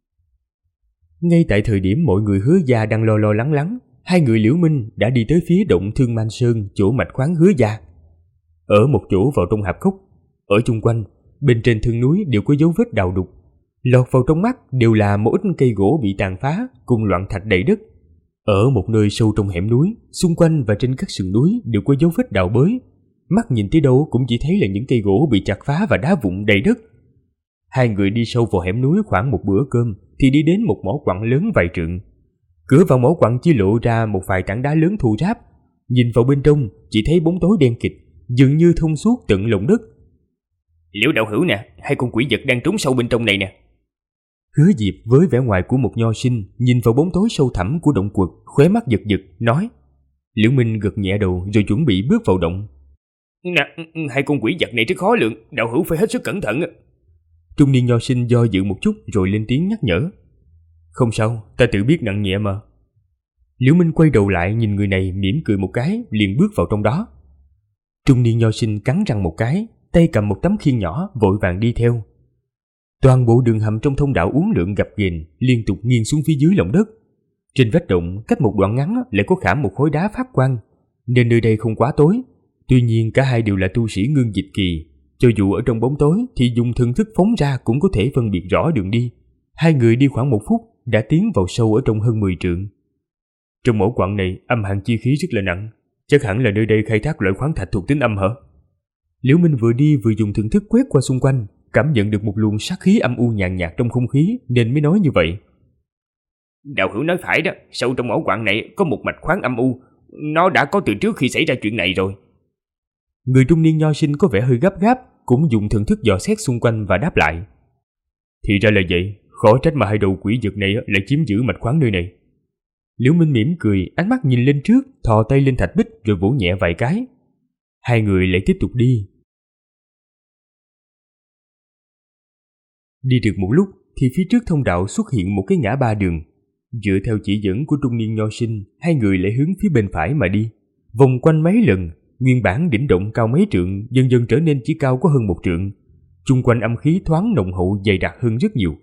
Ngay tại thời điểm mọi người Hứa gia đang lo lắng lắng, 2 người Liễu Minh đã đi tới phía động Thương Man Sơn, chỗ mạch khoáng Hứa gia. Ở một chỗ vào trong hạp cốc, ở chung quanh, bên trên thân núi đều có dấu vết đào đục. Lọt vào trong mắt đều là một ít cây gỗ bị tàn phá cùng loạn thạch đầy đất. Ở một nơi sâu trong hẻm núi, xung quanh và trên các sườn núi đều có dấu vết đào bới. Mắt nhìn tới đâu cũng chỉ thấy là những cây gỗ bị chặt phá và đá vụn đầy đất. 2 người đi sâu vào hẻm núi khoảng một bữa cơm thì đi đến một mỏ quặng lớn vài trượng. Cửa vào mỏ quặng chỉ lộ ra một vài tảng đá lớn thô ráp. Nhìn vào bên trong chỉ thấy bóng tối đen kịt, dường như thông suốt tận lòng đất. Liễu đạo hữu nè, 2 con quỷ vật đang trốn sâu bên trong này nè. Hứa Diệp với vẻ ngoài của một nho sinh nhìn vào bóng tối sâu thẳm của động quật, khóe mắt giật giật nói. Liễu Minh gật nhẹ đầu rồi chuẩn bị bước vào động. Nè, 2 con quỷ vật này rất khó lượng, đạo hữu phải hết sức cẩn thận. Trung niên nho sinh do dự một chút rồi lên tiếng nhắc nhở. Không sao, ta tự biết nặng nhẹ mà. Liễu Minh quay đầu lại nhìn người này mỉm cười một cái, liền bước vào trong đó. Trung niên nho sinh cắn răng một cái, tay cầm một tấm khiên nhỏ vội vàng đi theo. Toàn bộ đường hầm trong thông đạo uốn lượn gập ghềnh, liên tục nghiêng xuống phía dưới lòng đất. Trên vách động cách một đoạn ngắn lại có khảm một khối đá phát quang, nên nơi đây không quá tối. Tuy nhiên cả 2 đều là tu sĩ ngưng dịch kỳ, cho dù ở trong bóng tối thì dùng thần thức phóng ra cũng có thể phân biệt rõ đường đi. 2 người đi khoảng 1 phút đã tiến vào sâu ở trong hơn 10 trượng. Trong mỏ quặng này âm hàn chi khí rất là nặng, Chắc hẳn là nơi đây khai thác loại khoáng thạch thuộc tính âm hả? Liễu Minh vừa đi vừa dùng thần thức quét qua xung quanh, cảm nhận được một luồng sát khí âm u nhàn nhạt trong không khí nên mới nói như vậy. Đạo hữu nói phải đó, sâu trong ổ quặng này có một mạch khoáng âm u, nó đã có từ trước khi xảy ra chuyện này rồi. Người trung niên nho sinh có vẻ hơi gấp gáp, cũng dùng thần thức dò xét xung quanh và đáp lại. Thì ra là vậy, khó trách mà hai đầu quỷ vật này lại chiếm giữ mạch khoáng nơi này. Liễu Minh mỉm cười, ánh mắt nhìn lên trước, thò tay lên thạch bích rồi vỗ nhẹ vài cái. Hai người lại tiếp tục đi. Đi được một lúc thì phía trước thông đạo xuất hiện một cái ngã ba đường. Dựa theo chỉ dẫn của trung niên nho sinh, hai người lại hướng phía bên phải mà đi. Vòng quanh mấy lần, nguyên bản đỉnh động cao mấy trượng dần dần trở nên chỉ cao có hơn 1 trượng. Chung quanh âm khí thoáng nồng hậu dày đặc hơn rất nhiều.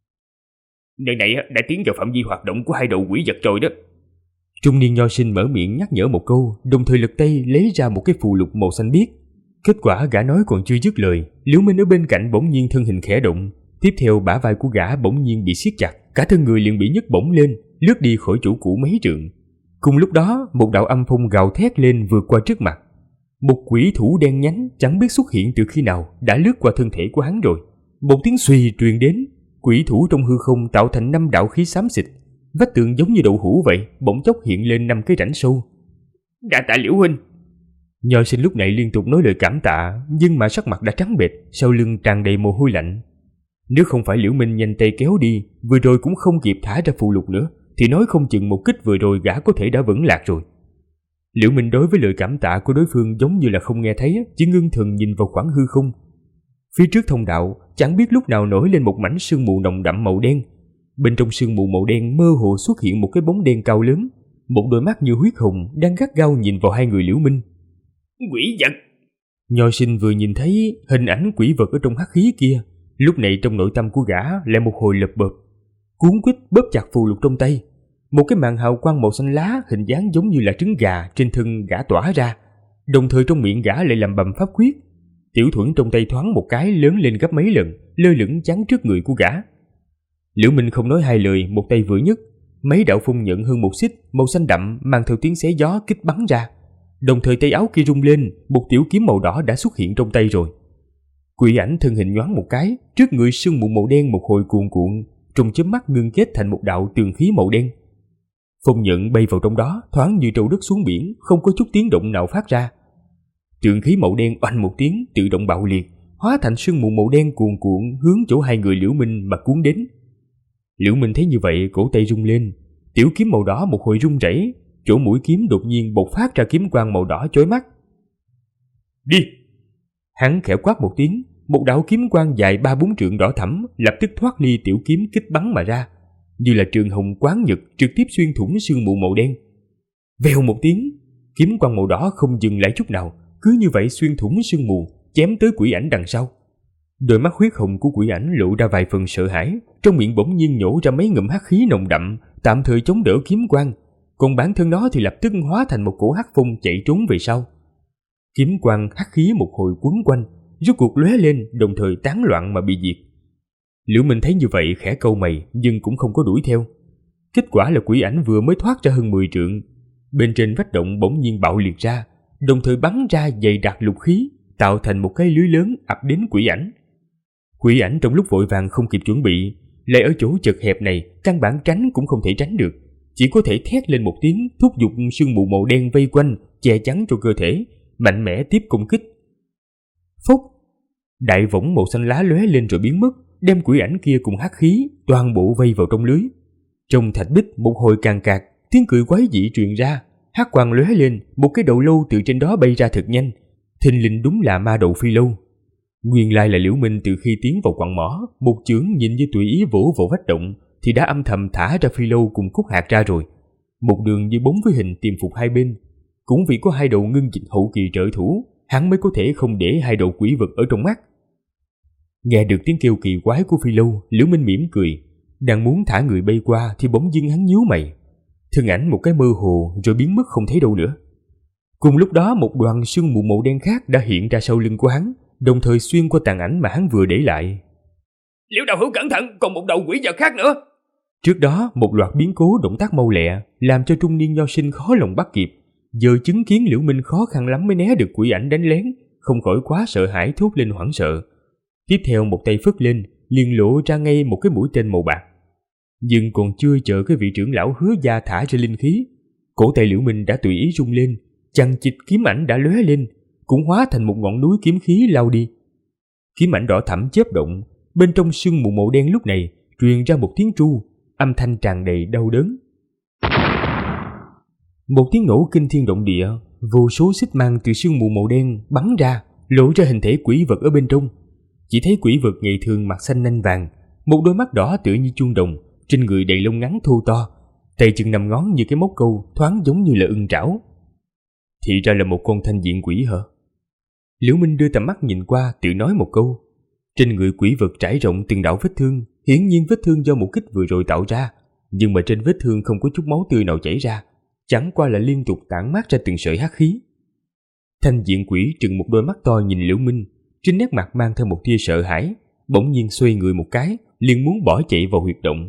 Nơi này đã tiến vào phạm vi hoạt động của hai đầu quỷ vật rồi đó. Trung niên nho sinh mở miệng nhắc nhở một câu, đồng thời lật tay lấy ra một cái phù lục màu xanh biếc. Kết quả gã nói còn chưa dứt lời, Liễu Minh ở bên cạnh bỗng nhiên thân hình khẽ động, tiếp theo bả vai của gã bỗng nhiên bị siết chặt, cả thân người liền bị nhấc bổng lên, lướt đi khỏi chỗ cũ mấy trượng. Cùng lúc đó, một đạo âm phong gào thét lên vượt qua trước mặt. Một quỷ thủ đen nhánh chẳng biết xuất hiện từ khi nào đã lướt qua thân thể của hắn rồi. Một tiếng suy truyền đến, quỷ thủ trong hư không tạo thành 5 đạo khí xám xịt, vách tường giống như đậu hũ vậy, bỗng chốc hiện lên 5 cái rãnh sâu. Đa tạ Liễu huynh. Nho sinh lúc này liên tục nói lời cảm tạ, nhưng mà sắc mặt đã trắng bệch, sau lưng tràn đầy mồ hôi lạnh. Nếu không phải Liễu Minh nhanh tay kéo đi, vừa rồi cũng không kịp thả ra phù lục nữa, thì nói không chừng một kích vừa rồi gã có thể đã vững lạc rồi. Liễu Minh đối với lời cảm tạ của đối phương giống như là không nghe thấy, chỉ ngưng thần nhìn vào khoảng hư không. Phía trước thông đạo chẳng biết lúc nào nổi lên một mảnh sương mù nồng đậm màu đen. Bên trong sương mù màu đen mơ hồ xuất hiện một cái bóng đen cao lớn, một đôi mắt như huyết hồng đang gắt gao nhìn vào hai người Liễu Minh. Quỷ vật! Nho sinh vừa nhìn thấy hình ảnh quỷ vật ở trong hắc khí kia, lúc này trong nội tâm của gã lại một hồi lập bợp, cuốn quýt bóp chặt phù lục trong tay. Một cái màn hào quang màu xanh lá hình dáng giống như là trứng gà trên thân gã tỏa ra, đồng thời trong miệng gã lại làm bầm pháp quyết. Tiểu thuẫn trong tay thoáng một cái lớn lên gấp mấy lần, lơ lửng chắn trước người của gã. Liễu Minh không nói hai lời, một tay vừa nhấc, mấy đạo phong nhận hơn 1 xích màu xanh đậm mang theo tiếng xé gió kích bắn ra. Đồng thời tay áo kia rung lên, một tiểu kiếm màu đỏ đã xuất hiện trong tay rồi. Quỷ ảnh thân hình nhoáng một cái, trước người sương mù màu đen một hồi cuồn cuộn, trong chớp mắt ngưng kết thành một đạo tường khí màu đen. Phong nhận bay vào trong đó, thoáng như trâu đất xuống biển, không có chút tiếng động nào phát ra. Tường khí màu đen oanh một tiếng tự động bạo liệt, hóa thành sương mù màu đen cuồn cuộn hướng chỗ hai người Liễu Minh mà cuốn đến. Liễu Minh thấy như vậy, cổ tay rung lên, tiểu kiếm màu đỏ một hồi rung rẩy, chỗ mũi kiếm đột nhiên bộc phát ra kiếm quang màu đỏ chói mắt. Đi! Hắn khẽ quát một tiếng, một đạo kiếm quang dài 3-4 trượng đỏ thẫm lập tức thoát ly tiểu kiếm kích bắn mà ra, như là trường hồng quán nhật trực tiếp xuyên thủng sương mù màu đen. Vèo một tiếng, kiếm quang màu đỏ không dừng lại chút nào, cứ như vậy xuyên thủng sương mù, chém tới quỷ ảnh đằng sau. Đôi mắt huyết hồng của quỷ ảnh lộ ra vài phần sợ hãi, trong miệng bỗng nhiên nhổ ra mấy ngụm hắc khí nồng đậm, tạm thời chống đỡ kiếm quang, còn bản thân nó thì lập tức hóa thành một cổ hắc phong chạy trốn về sau. Kiếm quang hắc khí một hồi quấn quanh, rốt cuộc lóe lên, đồng thời tán loạn mà bị diệt. Liễu Minh thấy như vậy khẽ cau mày, nhưng cũng không có đuổi theo. Kết quả là quỷ ảnh vừa mới thoát ra hơn 10 trượng, bên trên vách động bỗng nhiên bạo liệt ra, đồng thời bắn ra dày đặc lục khí, tạo thành một cái lưới lớn ập đến quỷ ảnh. Quỷ ảnh trong lúc vội vàng không kịp chuẩn bị, lại ở chỗ chật hẹp này, căn bản tránh cũng không thể tránh được, chỉ có thể thét lên một tiếng, thúc giục sương mù màu đen vây quanh, che chắn cho cơ thể, mạnh mẽ tiếp công kích. Phốc! Đại võng màu xanh lá lóe lên rồi biến mất, đem quỷ ảnh kia cùng hắc khí toàn bộ vây vào trong lưới. Trong thạch bích một hồi càng cạc, tiếng cười quái dị truyền ra, hắc quang lóe lên, một cái đầu lâu từ trên đó bay ra thật nhanh, thình lình đúng là ma đầu phi lâu. Nguyên lai là Liễu Minh từ khi tiến vào quặng mỏ, một chưởng nhìn như tùy ý vỗ vào vách động, thì đã âm thầm thả ra phi lâu cùng cúc hạt ra rồi. Một đường như bóng với hình tiềm phục hai bên. Cũng vì có hai đầu ngưng dịch hậu kỳ trợ thủ, hắn mới có thể không để hai đầu quỷ vật ở trong mắt. Nghe được tiếng kêu kỳ quái của phi lâu, Liễu Minh mỉm cười, đang muốn thả người bay qua thì bỗng dưng hắn nhíu mày. Thân ảnh một cái mơ hồ rồi biến mất không thấy đâu nữa. Cùng lúc đó một đoàn sương mù màu đen khác đã hiện ra sau lưng của hắn, đồng thời xuyên qua tàn ảnh mà hắn vừa để lại. Liễu đạo hữu cẩn thận, còn một đầu quỷ vật khác nữa. Trước đó một loạt biến cố động tác mau lẹ làm cho trung niên nho sinh khó lòng bắt kịp. giờ chứng kiến Liễu Minh khó khăn lắm mới né được quỷ ảnh đánh lén, không khỏi quá sợ hãi thốt lên hoảng sợ. Tiếp theo một tay phất lên, liền lộ ra ngay một cái mũi tên màu bạc. Nhưng còn chưa chờ cái vị trưởng lão Hứa gia thả ra linh khí, cổ tay Liễu Minh đã tùy ý rung lên, chằng chịt kiếm ảnh đã lóe lên, cũng hóa thành một ngọn núi kiếm khí lao đi. Kiếm ảnh đỏ thẫm chớp động, bên trong sương mù màu đen lúc này truyền ra một tiếng tru, âm thanh tràn đầy đau đớn. Một tiếng nổ kinh thiên động địa, vô số xích mang từ sương mù màu đen bắn ra, lộ ra hình thể quỷ vật ở bên trong. Chỉ thấy quỷ vật ngày thường mặt xanh nanh vàng, một đôi mắt đỏ tựa như chuông đồng, trên người đầy lông ngắn thô to, tay chân 5 ngón như cái móc câu, thoáng giống như là ưng trảo. Thì ra là một con thanh diện quỷ hả? Liễu Minh đưa tầm mắt nhìn qua, tự nói một câu. Trên người quỷ vật trải rộng từng đạo vết thương, hiển nhiên vết thương do một kích vừa rồi tạo ra, nhưng mà trên vết thương không có chút máu tươi nào chảy ra, chẳng qua là liên tục tản mát ra từng sợi hắc khí. Thanh diện quỷ trừng một đôi mắt to nhìn Liễu Minh, trên nét mặt mang theo một tia sợ hãi, bỗng nhiên xoay người một cái, liền muốn bỏ chạy vào huyệt động.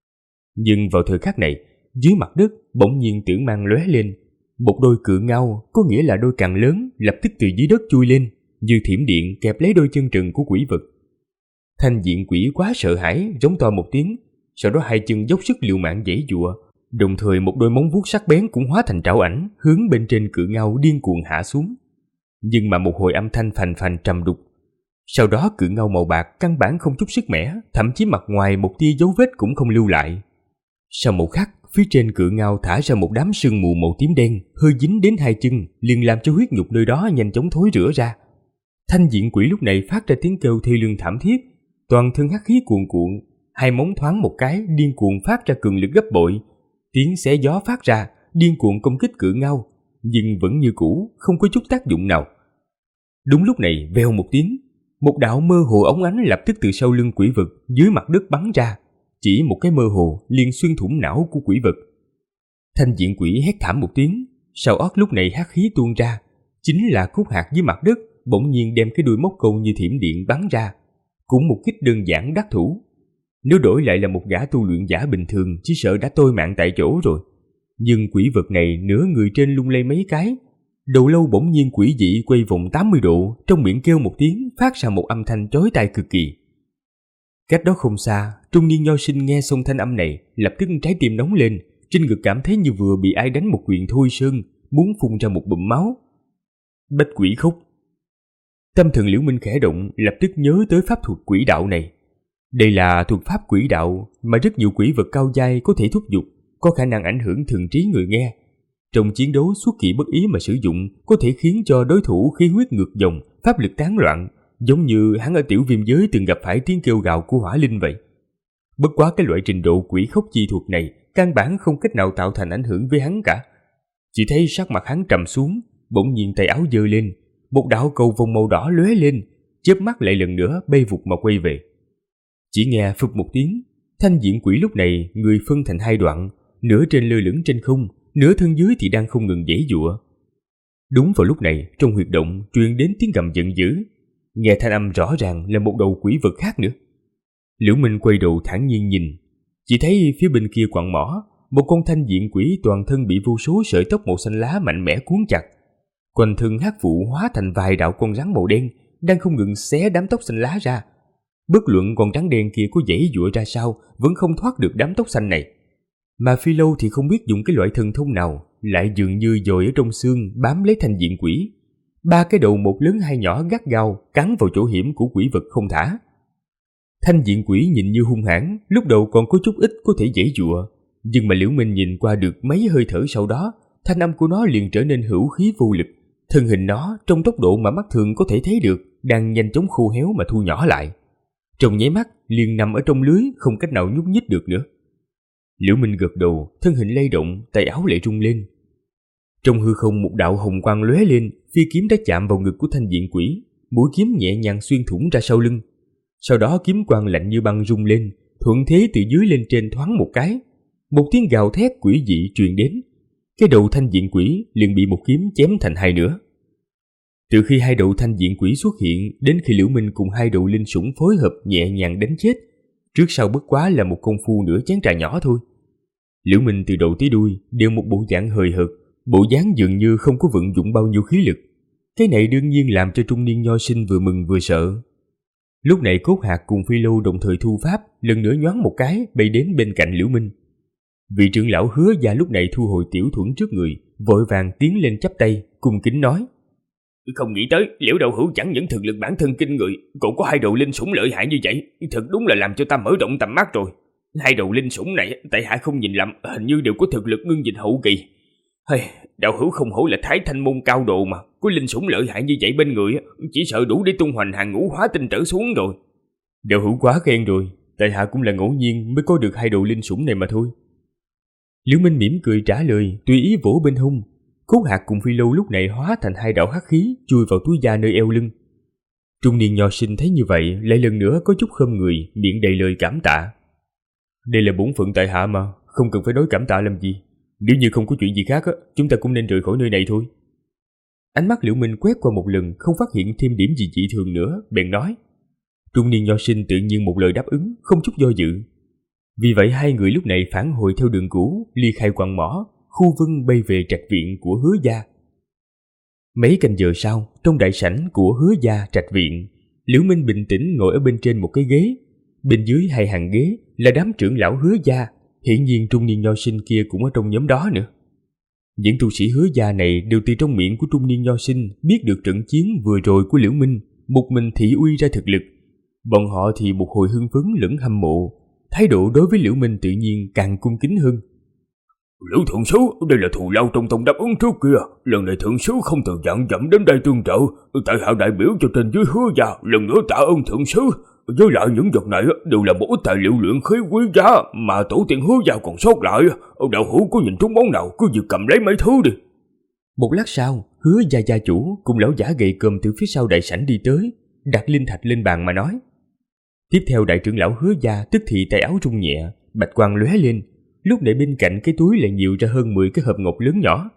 Nhưng vào thời khắc này, dưới mặt đất bỗng nhiên tưởng mang lóe lên, một đôi cự ngao, có nghĩa là đôi càng lớn, lập tức từ dưới đất chui lên, như thiểm điện kẹp lấy đôi chân trần của quỷ vật. Thanh diện quỷ quá sợ hãi, giống to một tiếng, sau đó hai chân dốc sức liều mạng giãy giụa, đồng thời một đôi móng vuốt sắc bén cũng hóa thành trảo ảnh, hướng bên trên cự ngao điên cuồng hạ xuống. Nhưng mà một hồi âm thanh phành phành trầm đục. Sau đó cự ngao màu bạc căn bản không chút sức mẻ, thậm chí mặt ngoài một tia dấu vết cũng không lưu lại. Sau một khắc, phía trên cự ngao thả ra một đám sương mù màu tím đen, hơi dính đến hai chân, liền làm cho huyết nhục nơi đó nhanh chóng thối rữa ra. Thanh diện quỷ lúc này phát ra tiếng kêu thê lương thảm thiết, toàn thân hắc khí cuồn cuộn, hai móng thoáng một cái, điên cuồng phát ra cường lực gấp bội, tiếng xé gió phát ra, điên cuồng công kích cự ngao, nhưng vẫn như cũ, không có chút tác dụng nào. Đúng lúc này, vèo một tiếng, một đạo mơ hồ óng ánh lập tức từ sau lưng quỷ vật dưới mặt đất bắn ra, chỉ một cái mơ hồ liền xuyên thủng não của quỷ vật. Thanh diện quỷ hét thảm một tiếng, sau ót lúc này hắc khí tuôn ra, chính là khúc hạt dưới mặt đất bỗng nhiên đem cái đuôi móc câu như thiểm điện bắn ra, cũng một kích đơn giản đắc thủ. Nếu đổi lại là một gã tu luyện giả bình thường, chỉ sợ đã tôi mạng tại chỗ rồi. Nhưng quỷ vật này nửa người trên lung lay mấy cái, đầu lâu bỗng nhiên quỷ dị quay vòng 80 độ, trong miệng kêu một tiếng, phát ra một âm thanh chói tai cực kỳ. Cách đó không xa, trung niên nho sinh nghe xong thanh âm này, lập tức trái tim nóng lên, trên ngực cảm thấy như vừa bị ai đánh một quyền thôi sơn, muốn phun ra một bụm máu. Bách quỷ khúc. Tâm thần Liễu Minh khẽ động, lập tức nhớ tới pháp thuật quỷ đạo này. Đây là thuật pháp quỷ đạo mà rất nhiều quỷ vật cao giai có thể thúc giục, có khả năng ảnh hưởng thần trí người nghe. Trong chiến đấu xuất kỳ bất ý mà sử dụng, có thể khiến cho đối thủ khí huyết ngược dòng, pháp lực tán loạn, giống như hắn ở tiểu viêm giới từng gặp phải tiếng kêu gào của hỏa linh vậy. Bất quá cái loại trình độ quỷ khốc chi thuật này căn bản không cách nào tạo thành ảnh hưởng với hắn cả. Chỉ thấy sắc mặt hắn trầm xuống, bỗng nhiên tay áo giơ lên, một đạo cầu vồng màu đỏ lóe lên, chớp mắt lại lần nữa bay vụt mà quay về. Chỉ nghe phụt một tiếng, thanh diện quỷ lúc này người phân thành hai đoạn, nửa trên lơ lửng trên không, nửa thân dưới thì đang không ngừng giãy giụa. Đúng vào lúc này, trong huyệt động truyền đến tiếng gầm giận dữ, nghe thanh âm rõ ràng là một đầu quỷ vật khác nữa. Liễu Minh quay đầu thản nhiên nhìn, chỉ thấy phía bên kia quặng mỏ, một con thanh diện quỷ toàn thân bị vô số sợi tóc màu xanh lá mạnh mẽ cuốn chặt, quanh thân hắc vụ hóa thành vài đạo con rắn màu đen đang không ngừng xé đám tóc xanh lá ra. Bất luận con rắn đen kia có giãy giụa ra sao, vẫn không thoát được đám tóc xanh này. Mà Phi Lâu thì không biết dùng cái loại thần thông nào, lại dường như dồi ở trong xương bám lấy thanh diện quỷ. Ba cái đầu một lớn hai nhỏ gắt gao cắn vào chỗ hiểm của quỷ vật không thả. Thanh diện quỷ nhìn như hung hãn, lúc đầu còn có chút ít có thể giãy giụa, nhưng mà Liễu Minh nhìn qua được mấy hơi thở sau đó, thanh âm của nó liền trở nên hữu khí vô lực. Thân hình nó trong tốc độ mà mắt thường có thể thấy được đang nhanh chóng khô héo mà thu nhỏ lại. Trong nháy mắt liền nằm ở trong lưới, không cách nào nhúc nhích được nữa. Liễu Minh gật đầu, thân hình lay động, tay áo lại rung lên. Trong hư không một đạo hồng quang lóe lên, phi kiếm đã chạm vào ngực của thanh diện quỷ, mũi kiếm nhẹ nhàng xuyên thủng ra sau lưng. Sau đó kiếm quang lạnh như băng rung lên, thuận thế từ dưới lên trên thoáng một cái. Một tiếng gào thét quỷ dị truyền đến, cái đầu thanh diện quỷ liền bị một kiếm chém thành hai nửa. Từ khi hai đầu thanh diện quỷ xuất hiện đến khi Liễu Minh cùng hai đầu linh sủng phối hợp nhẹ nhàng đánh chết, trước sau bất quá là một công phu nửa chén trà nhỏ thôi. Liễu Minh từ đầu tới đuôi đều một bộ dạng hời hợt, bộ dáng dường như không có vận dụng bao nhiêu khí lực. Cái này đương nhiên làm cho trung niên nho sinh vừa mừng vừa sợ. Lúc này Cốt Hạc cùng Phi Lâu đồng thời thu pháp, lần nữa nhoáng một cái bay đến bên cạnh Liễu Minh. Vị trưởng lão Hứa gia lúc này thu hồi tiểu thuẫn trước người, vội vàng tiến lên chắp tay, cung kính nói: Không nghĩ tới Liễu đạo hữu chẳng những thực lực bản thân kinh người, còn có hai đầu linh sủng lợi hại như vậy, thật đúng là làm cho ta mở rộng tầm mắt rồi. Hai đầu linh sủng này, tại hạ không nhìn lầm, hình như đều có thực lực ngưng dịch hậu kỳ. Đạo hữu không hổ là Thái Thanh môn cao độ mà, có linh sủng lợi hại như vậy bên người, chỉ sợ đủ để tung hoành hàng ngũ hóa tinh trở xuống rồi. Đạo hữu quá khen rồi, tại hạ cũng là ngẫu nhiên mới có được hai đầu linh sủng này mà thôi. Liễu Minh mỉm cười trả lời, tùy ý vỗ bên hông. Cốt Hạc cùng Phi Lâu lúc này hóa thành hai đạo hắc khí chui vào túi da nơi eo lưng. Trung niên nho sinh thấy như vậy, lại lần nữa có chút khom người, miệng đầy lời cảm tạ. Đây là bổn phận tại hạ mà, không cần phải nói cảm tạ làm gì. Nếu như không có chuyện gì khác, chúng ta cũng nên rời khỏi nơi này thôi. Ánh mắt Liễu Minh quét qua một lần, không phát hiện thêm điểm gì dị thường nữa, bèn nói. Trung niên nho sinh tự nhiên một lời đáp ứng, không chút do dự. Vì vậy hai người lúc này phản hồi theo đường cũ, ly khai quặng mỏ, khu vân bay về trạch viện của Hứa gia. Mấy canh giờ sau, trong đại sảnh của Hứa gia trạch viện, Liễu Minh bình tĩnh ngồi ở bên trên một cái ghế. Bên dưới hai hàng ghế là đám trưởng lão Hứa gia, hiển nhiên trung niên nho sinh kia cũng ở trong nhóm đó nữa. Những tu sĩ Hứa gia này đều từ trong miệng của trung niên nho sinh biết được trận chiến vừa rồi của Liễu Minh, một mình thị uy ra thực lực. Bọn họ thì một hồi hưng phấn lẫn hâm mộ, thái độ đối với Liễu Minh tự nhiên càng cung kính hơn. Liễu thượng sứ, đây là thù lao trong tông đáp ứng trước kia, lần này thượng sứ không từ dặn dặm đến đây tương trợ, tại hạ đại biểu cho trên dưới Hứa gia lần nữa tạ ơn thượng sứ. Với lại những vật này đều là một ít tài liệu luyện khí quý giá mà tổ tiên Hứa gia còn sót lại. Đạo hữu có nhìn trúng món nào cứ việc cầm lấy mấy thứ đi. Một lát sau, Hứa gia gia chủ cùng lão giả gầy còm từ phía sau đại sảnh đi tới, đặt linh thạch lên bàn mà nói. Tiếp theo đại trưởng lão Hứa gia tức thì tay áo rung nhẹ, bạch quang lóe lên, lúc này bên cạnh cái túi lại nhiều ra hơn 10 cái hộp ngọc lớn nhỏ.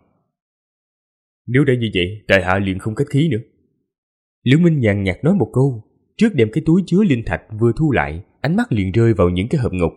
Nếu đã như vậy, tại hạ liền không khách khí nữa. Liễu Minh nhàn nhạt nói một câu, trước đem cái túi chứa linh thạch vừa thu lại, ánh mắt liền rơi vào những cái hộp ngọc.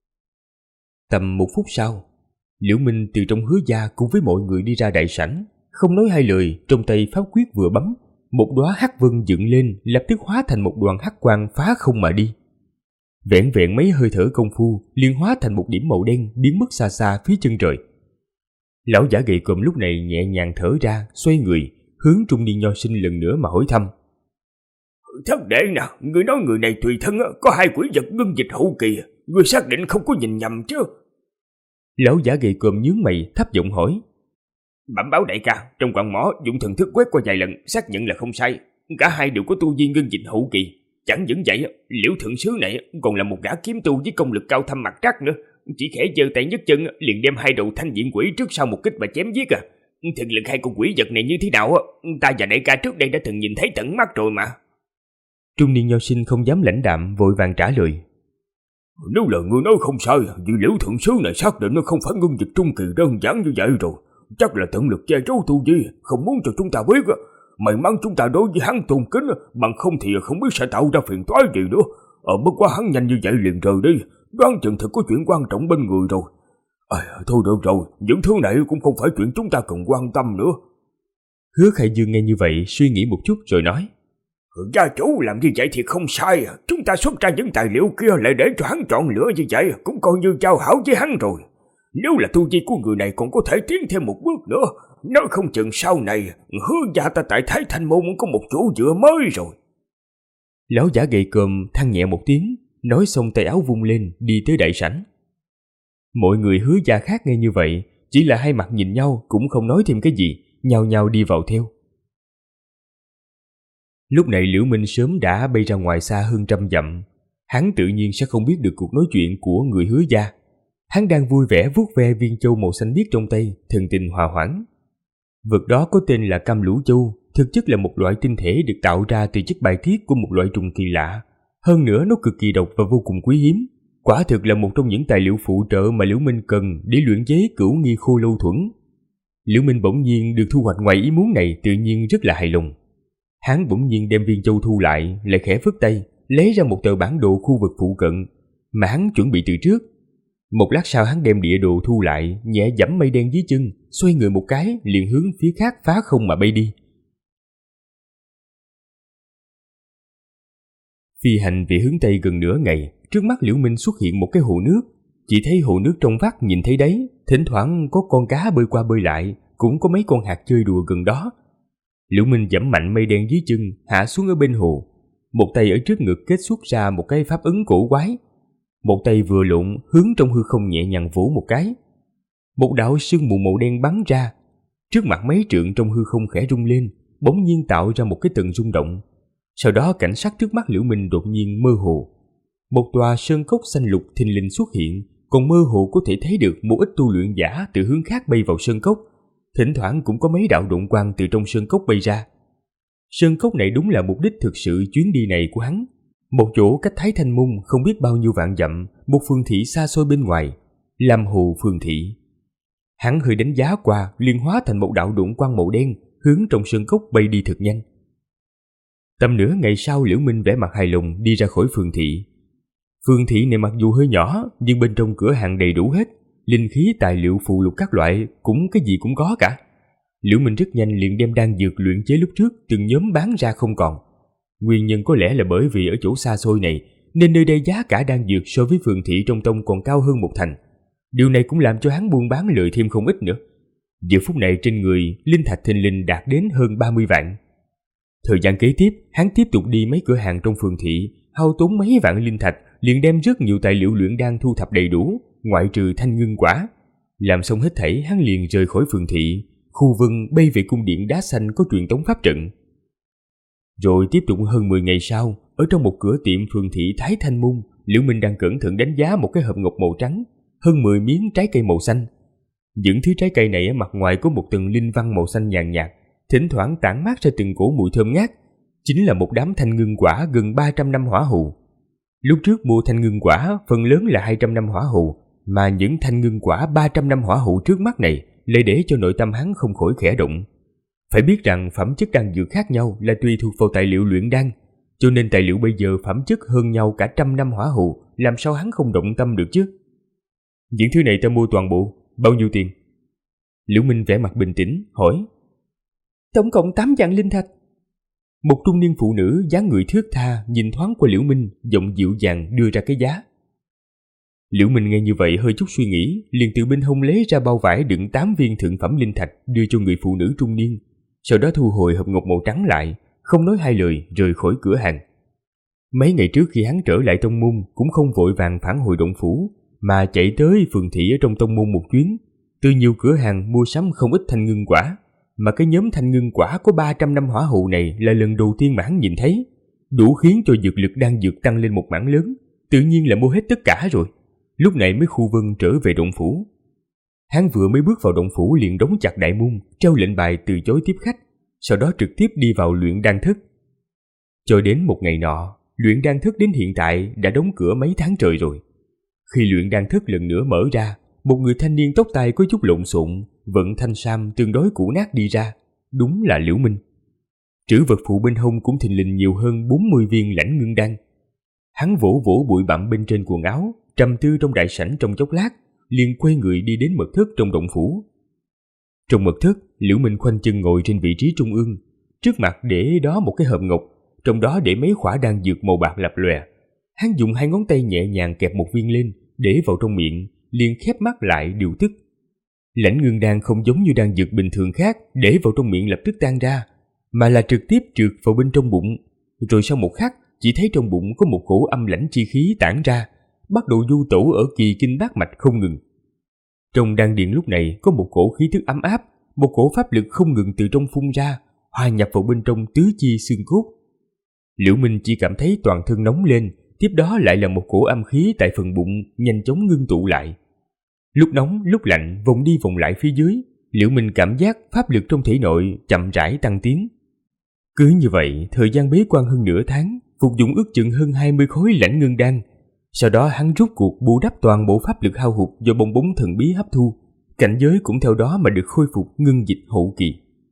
Tầm 1 phút sau, Liễu Minh từ trong Hứa gia cùng với mọi người đi ra đại sảnh, không nói hai lời, trong tay pháp quyết vừa bấm, một đóa hắc vân dựng lên, lập tức hóa thành một đoàn hắc quang phá không mà đi. Vẹn vẹn mấy hơi thở công phu, liền hóa thành một điểm màu đen biến mất xa xa phía chân trời. Lão giả gầy còm lúc này nhẹ nhàng thở ra, xoay người, hướng trung niên nho sinh lần nữa mà hỏi thăm. Thất đệ nè, người nói người này tùy thân có hai quỷ vật ngưng dịch hậu kỳ, người xác định không có nhìn nhầm chứ? Lão giả gầy còm nhướng mày thấp giọng hỏi. Bẩm báo đại ca, trong quặng mỏ dụng thần thức quét qua vài lần, xác nhận là không sai, cả hai đều có tu vi ngưng dịch hậu kỳ. Chẳng những vậy, Liễu thượng sứ này còn là một gã kiếm tu với công lực cao thâm mặt trắc nữa, chỉ khẽ giơ tay nhấc chân liền đem hai đầu thanh diện quỷ trước sau một kích mà chém giết à. Thực lực hai con quỷ vật này như thế nào ta và đại ca trước đây đã từng nhìn thấy tận mắt rồi mà. Trung niên nho sinh không dám lãnh đạm, vội vàng trả lời. Nếu là ngươi nói không sai, vì Liễu thượng sứ này xác định nó không phải ngưng dịch trung kỳ đơn giản như vậy rồi, chắc là tận lực che giấu tu vi, không muốn cho chúng ta biết. May mắn chúng ta đối với hắn tôn kính, bằng không thì không biết sẽ tạo ra phiền toái gì nữa. Bất quá hắn nhanh như vậy liền rời đi, đoán chừng thật có chuyện quan trọng bên người rồi. Thôi được rồi, những thứ này cũng không phải chuyện chúng ta cần quan tâm nữa. Hứa Khai Dương nghe như vậy suy nghĩ một chút rồi nói. Gia chủ làm như vậy thì không sai, chúng ta xuất ra những tài liệu kia lại để cho hắn chọn lựa như vậy cũng coi như giao hảo với hắn rồi. Nếu là tu vi của người này còn có thể tiến thêm một bước nữa, nói không chừng sau này Hứa gia ta tại Thái Thanh môn có một chỗ dựa mới rồi. Lão giả gầy còm than nhẹ một tiếng, nói xong tay áo vung lên đi tới đại sảnh. Mọi người Hứa gia khác nghe như vậy, chỉ là hai mặt nhìn nhau cũng không nói thêm cái gì, nhao nhao đi vào theo. Lúc này Liễu Minh sớm đã bay ra ngoài xa hơn 100 dặm, hắn tự nhiên sẽ không biết được cuộc nói chuyện của người Hứa gia. Hắn đang vui vẻ vuốt ve viên châu màu xanh biếc trong tay, thần tình hòa hoãn. Vật đó có tên là Cam Lũ Châu, thực chất là một loại tinh thể được tạo ra từ chất bài tiết của một loại trùng kỳ lạ. Hơn nữa nó cực kỳ độc và vô cùng quý hiếm. Quả thực là một trong những tài liệu phụ trợ mà Liễu Minh cần để luyện chế Cửu Nghi Khô Lâu Thuẫn. Liễu Minh bỗng nhiên được thu hoạch ngoài ý muốn này tự nhiên rất là hài lòng. Hắn bỗng nhiên đem viên châu thu lại, lại khẽ phất tay, lấy ra một tờ bản đồ khu vực phụ cận mà hắn chuẩn bị từ trước. Một lát sau hắn đem địa đồ thu lại, nhẹ giẫm mây đen dưới chân, xoay người một cái, liền hướng phía khác phá không mà bay đi. Phi hành về hướng Tây gần nửa ngày, trước mắt Liễu Minh xuất hiện một cái hồ nước. Chỉ thấy hồ nước trong vắt nhìn thấy đấy, thỉnh thoảng có con cá bơi qua bơi lại, cũng có mấy con hạt chơi đùa gần đó. Liễu Minh giẫm mạnh mây đen dưới chân, hạ xuống ở bên hồ. Một tay ở trước ngực kết xuất ra một cái pháp ấn cổ quái. Một tay vừa lộn hướng trong hư không nhẹ nhàng vỗ một cái. Một đạo sương mù màu đen bắn ra. Trước mặt mấy trượng trong hư không khẽ rung lên, bỗng nhiên tạo ra một cái tầng rung động. Sau đó cảnh sắc trước mắt Liễu Minh đột nhiên mơ hồ. Một tòa sơn cốc xanh lục thình lình xuất hiện, còn mơ hồ có thể thấy được một ít tu luyện giả từ hướng khác bay vào sơn cốc. Thỉnh thoảng cũng có mấy đạo độn quang từ trong sơn cốc bay ra. Sơn cốc này đúng là mục đích thực sự chuyến đi này của hắn. Một chỗ cách Thái Thanh Môn không biết bao nhiêu vạn dặm, một phường thị xa xôi bên ngoài, Lam Hồ phường thị. Hắn hơi đánh giá qua, liền hóa thành một đạo độn quang màu đen, hướng trong sơn cốc bay đi thật nhanh. Tầm nửa ngày sau, Liễu Minh vẻ mặt hài lòng đi ra khỏi phường thị. Phường thị này mặc dù hơi nhỏ, nhưng bên trong cửa hàng đầy đủ hết, linh khí, tài liệu, phụ lục các loại, cũng cái gì cũng có cả. Liễu Minh rất nhanh liền đem đan dược luyện chế lúc trước từng nhóm bán ra không còn. Nguyên nhân có lẽ là bởi vì ở chỗ xa xôi này, nên nơi đây giá cả đan dược so với phường thị trong tông còn cao hơn một thành. Điều này cũng làm cho hắn buôn bán lợi thêm không ít nữa. Giờ phút này trên người linh thạch thình lình đạt đến hơn 30 vạn. Thời gian kế tiếp, hắn tiếp tục đi mấy cửa hàng trong phường thị, hao tốn mấy vạn linh thạch, liền đem rất nhiều tài liệu luyện đan thu thập đầy đủ, ngoại trừ thanh ngưng quả. Làm xong hết thảy, hắn liền rời khỏi phường thị, khu vân bay về cung điện đá xanh có truyền tống pháp trận. Rồi tiếp tục hơn 10 ngày sau, ở trong một cửa tiệm phường thị Thái Thanh Môn, Liễu Minh đang cẩn thận đánh giá một cái hộp ngọc màu trắng, hơn 10 miếng trái cây màu xanh. Những thứ trái cây này ở mặt ngoài có một tầng linh văn màu xanh nhàn nhạt, thỉnh thoảng tản mát ra từng cổ mùi thơm ngát, chính là một đám thanh ngưng quả gần 300 năm hỏa hù. Lúc trước mua thanh ngưng quả phần lớn là 200 năm hỏa hù, mà những thanh ngưng quả 300 năm hỏa hù trước mắt này lại để cho nội tâm hắn không khỏi khẽ động. Phải biết rằng phẩm chất đan dược khác nhau là tùy thuộc vào tài liệu luyện đan, cho nên tài liệu bây giờ phẩm chất hơn nhau cả 100 năm hỏa hù, làm sao hắn không động tâm được chứ? Những thứ này ta mua toàn bộ, bao nhiêu tiền? Liễu Minh vẻ mặt bình tĩnh hỏi. Tổng cộng 8 vạn linh thạch. Một trung niên phụ nữ dáng người thướt tha nhìn thoáng qua Liễu Minh, giọng dịu dàng đưa ra cái giá. Liễu Minh nghe như vậy hơi chút suy nghĩ, liền từ bên hông lấy ra bao vải đựng 8 viên thượng phẩm linh thạch đưa cho người phụ nữ trung niên, sau đó thu hồi hộp ngọc màu trắng lại, không nói hai lời rời khỏi cửa hàng. Mấy ngày trước khi hắn trở lại tông môn cũng không vội vàng phản hồi động phủ, mà chạy tới phường thị ở trong tông môn một chuyến, từ nhiều cửa hàng mua sắm không ít thanh ngưng quả, mà cái nhóm thanh ngưng quả có 300 năm hỏa hù này là lần đầu tiên mà hắn nhìn thấy, đủ khiến cho dược lực đan dược tăng lên một mảng lớn, tự nhiên là mua hết tất cả rồi. Lúc này mới khu vân trở về động phủ. Hắn vừa mới bước vào động phủ liền đóng chặt đại môn, treo lệnh bài từ chối tiếp khách, sau đó trực tiếp đi vào luyện đan thất. Cho đến một ngày nọ, luyện đan thất đến hiện tại đã đóng cửa mấy tháng trời rồi. Khi luyện đan thất lần nữa mở ra, một người thanh niên tóc tai có chút lộn xộn, vận thanh sam tương đối cũ nát đi ra, đúng là Liễu Minh. Trữ vật phụ bên hông cũng thình lình nhiều hơn 40 viên lãnh ngưng đan. Hắn vỗ vỗ bụi bặm bên trên quần áo, trầm tư trong đại sảnh trong chốc lát, liền quay người đi đến mật thất trong động phủ. Trong mật thất, Liễu Minh khoanh chân ngồi trên vị trí trung ương, trước mặt để đó một cái hộp ngọc, trong đó để mấy khỏa đan dược màu bạc lập lòe. Hắn dùng 2 ngón tay nhẹ nhàng kẹp một viên lên, để vào trong miệng, liền khép mắt lại điều tức. Lãnh ngưng đan không giống như đan dược bình thường khác để vào trong miệng lập tức tan ra, mà là trực tiếp trượt vào bên trong bụng, rồi sau một khắc chỉ thấy trong bụng có một cổ âm lãnh chi khí tản ra, bắt đầu du tẩu ở kỳ kinh bát mạch không ngừng. Trong đan điền lúc này có một cổ khí tức ấm áp, một cổ pháp lực không ngừng từ trong phun ra, hòa nhập vào bên trong tứ chi xương cốt. Liễu Minh chỉ cảm thấy toàn thân nóng lên, tiếp đó lại là một cổ âm khí tại phần bụng nhanh chóng ngưng tụ lại. Lúc nóng lúc lạnh vòng đi vòng lại phía dưới, Liễu Minh cảm giác pháp lực trong thể nội chậm rãi tăng tiến. Cứ như vậy, thời gian bế quan hơn nửa tháng, phục dụng ước chừng hơn 20 khối lãnh ngưng đan. Sau đó hắn rút cuộc bù đắp toàn bộ pháp lực hao hụt do bong bóng thần bí hấp thu, cảnh giới cũng theo đó mà được khôi phục ngưng dịch hậu kỳ.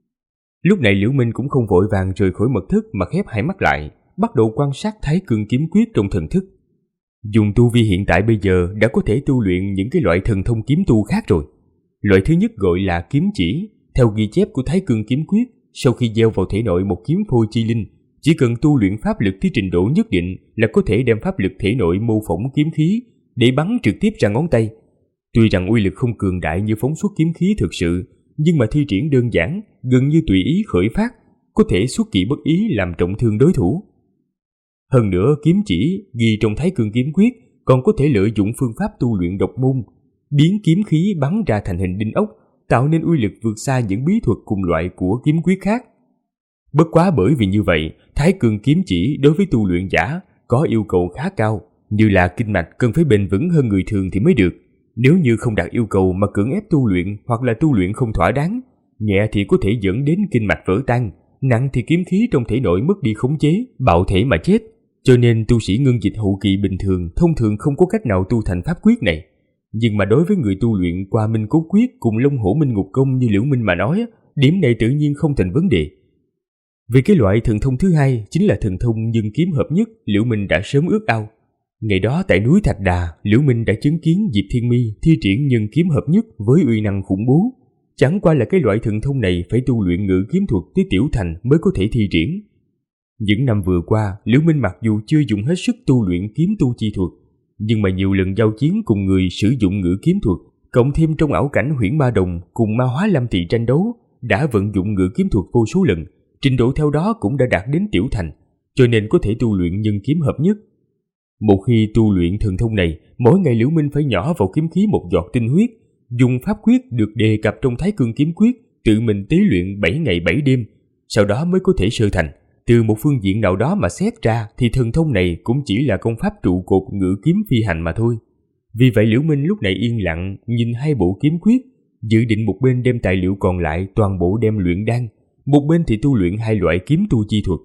Lúc này Liễu Minh cũng không vội vàng rời khỏi mật thất mà khép hai mắt lại, bắt đầu quan sát Thái Cương kiếm quyết trong thần thức. Dùng tu vi hiện tại bây giờ đã có thể tu luyện những cái loại thần thông kiếm tu khác rồi. Loại thứ nhất gọi là kiếm chỉ. Theo ghi chép của Thái Cương Kiếm Quyết, sau khi gieo vào thể nội một kiếm phôi chi linh, chỉ cần tu luyện pháp lực tới trình độ nhất định là có thể đem pháp lực thể nội mô phỏng kiếm khí để bắn trực tiếp ra ngón tay. Tuy rằng uy lực không cường đại như phóng xuất kiếm khí thực sự, nhưng mà thi triển đơn giản, gần như tùy ý khởi phát, có thể xuất kỳ bất ý làm trọng thương đối thủ. Hơn nữa, kiếm chỉ ghi trong Thái Cương Kiếm Quyết còn có thể lợi dụng phương pháp tu luyện độc môn, biến kiếm khí bắn ra thành hình đinh ốc, tạo nên uy lực vượt xa những bí thuật cùng loại của kiếm quyết khác. Bất quá bởi vì như vậy, Thái Cương Kiếm Chỉ đối với tu luyện giả có yêu cầu khá cao, như là kinh mạch cần phải bền vững hơn người thường thì mới được. Nếu như không đạt yêu cầu mà cưỡng ép tu luyện hoặc là tu luyện không thỏa đáng, nhẹ thì có thể dẫn đến kinh mạch vỡ tan, nặng thì kiếm khí trong thể nội mất đi khống chế, bạo thể mà chết. Cho nên tu sĩ ngưng dịch hậu kỳ bình thường thông thường không có cách nào tu thành pháp quyết này. Nhưng mà đối với người tu luyện qua Minh Cốt Quyết cùng Long Hổ Minh Ngục Công như Liễu Minh mà nói, điểm này tự nhiên không thành vấn đề. Vì cái loại thần thông thứ hai chính là thần thông nhân kiếm hợp nhất, Liễu Minh đã sớm ước ao. Ngày đó tại núi Thạch Đà, Liễu Minh đã chứng kiến Diệp Thiên Mi thi triển nhân kiếm hợp nhất với uy năng khủng bố. Chẳng qua là cái loại thần thông này phải tu luyện ngự kiếm thuật tới tiểu thành mới có thể thi triển. Những năm vừa qua, Liễu Minh mặc dù chưa dùng hết sức tu luyện kiếm tu chi thuật, nhưng mà nhiều lần giao chiến cùng người sử dụng ngự kiếm thuật, cộng thêm trong ảo cảnh Huyễn Ma Đồng cùng Ma Hóa Lam Tỳ tranh đấu, đã vận dụng ngự kiếm thuật vô số lần, trình độ theo đó cũng đã đạt đến tiểu thành, cho nên có thể tu luyện nhân kiếm hợp nhất. Một khi tu luyện thần thông này, mỗi ngày Liễu Minh phải nhỏ vào kiếm khí một giọt tinh huyết, dùng pháp quyết được đề cập trong Thái Cương Kiếm Quyết, tự mình tế luyện 7 ngày 7 đêm, sau đó mới có thể sơ thành. Từ một phương diện nào đó mà xét ra thì thần thông này cũng chỉ là công pháp trụ cột ngự kiếm phi hành mà thôi. Vì vậy Liễu Minh lúc này yên lặng nhìn hai bộ kiếm quyết, dự định một bên đem tài liệu còn lại toàn bộ đem luyện đan, một bên thì tu luyện hai loại kiếm tu chi thuật.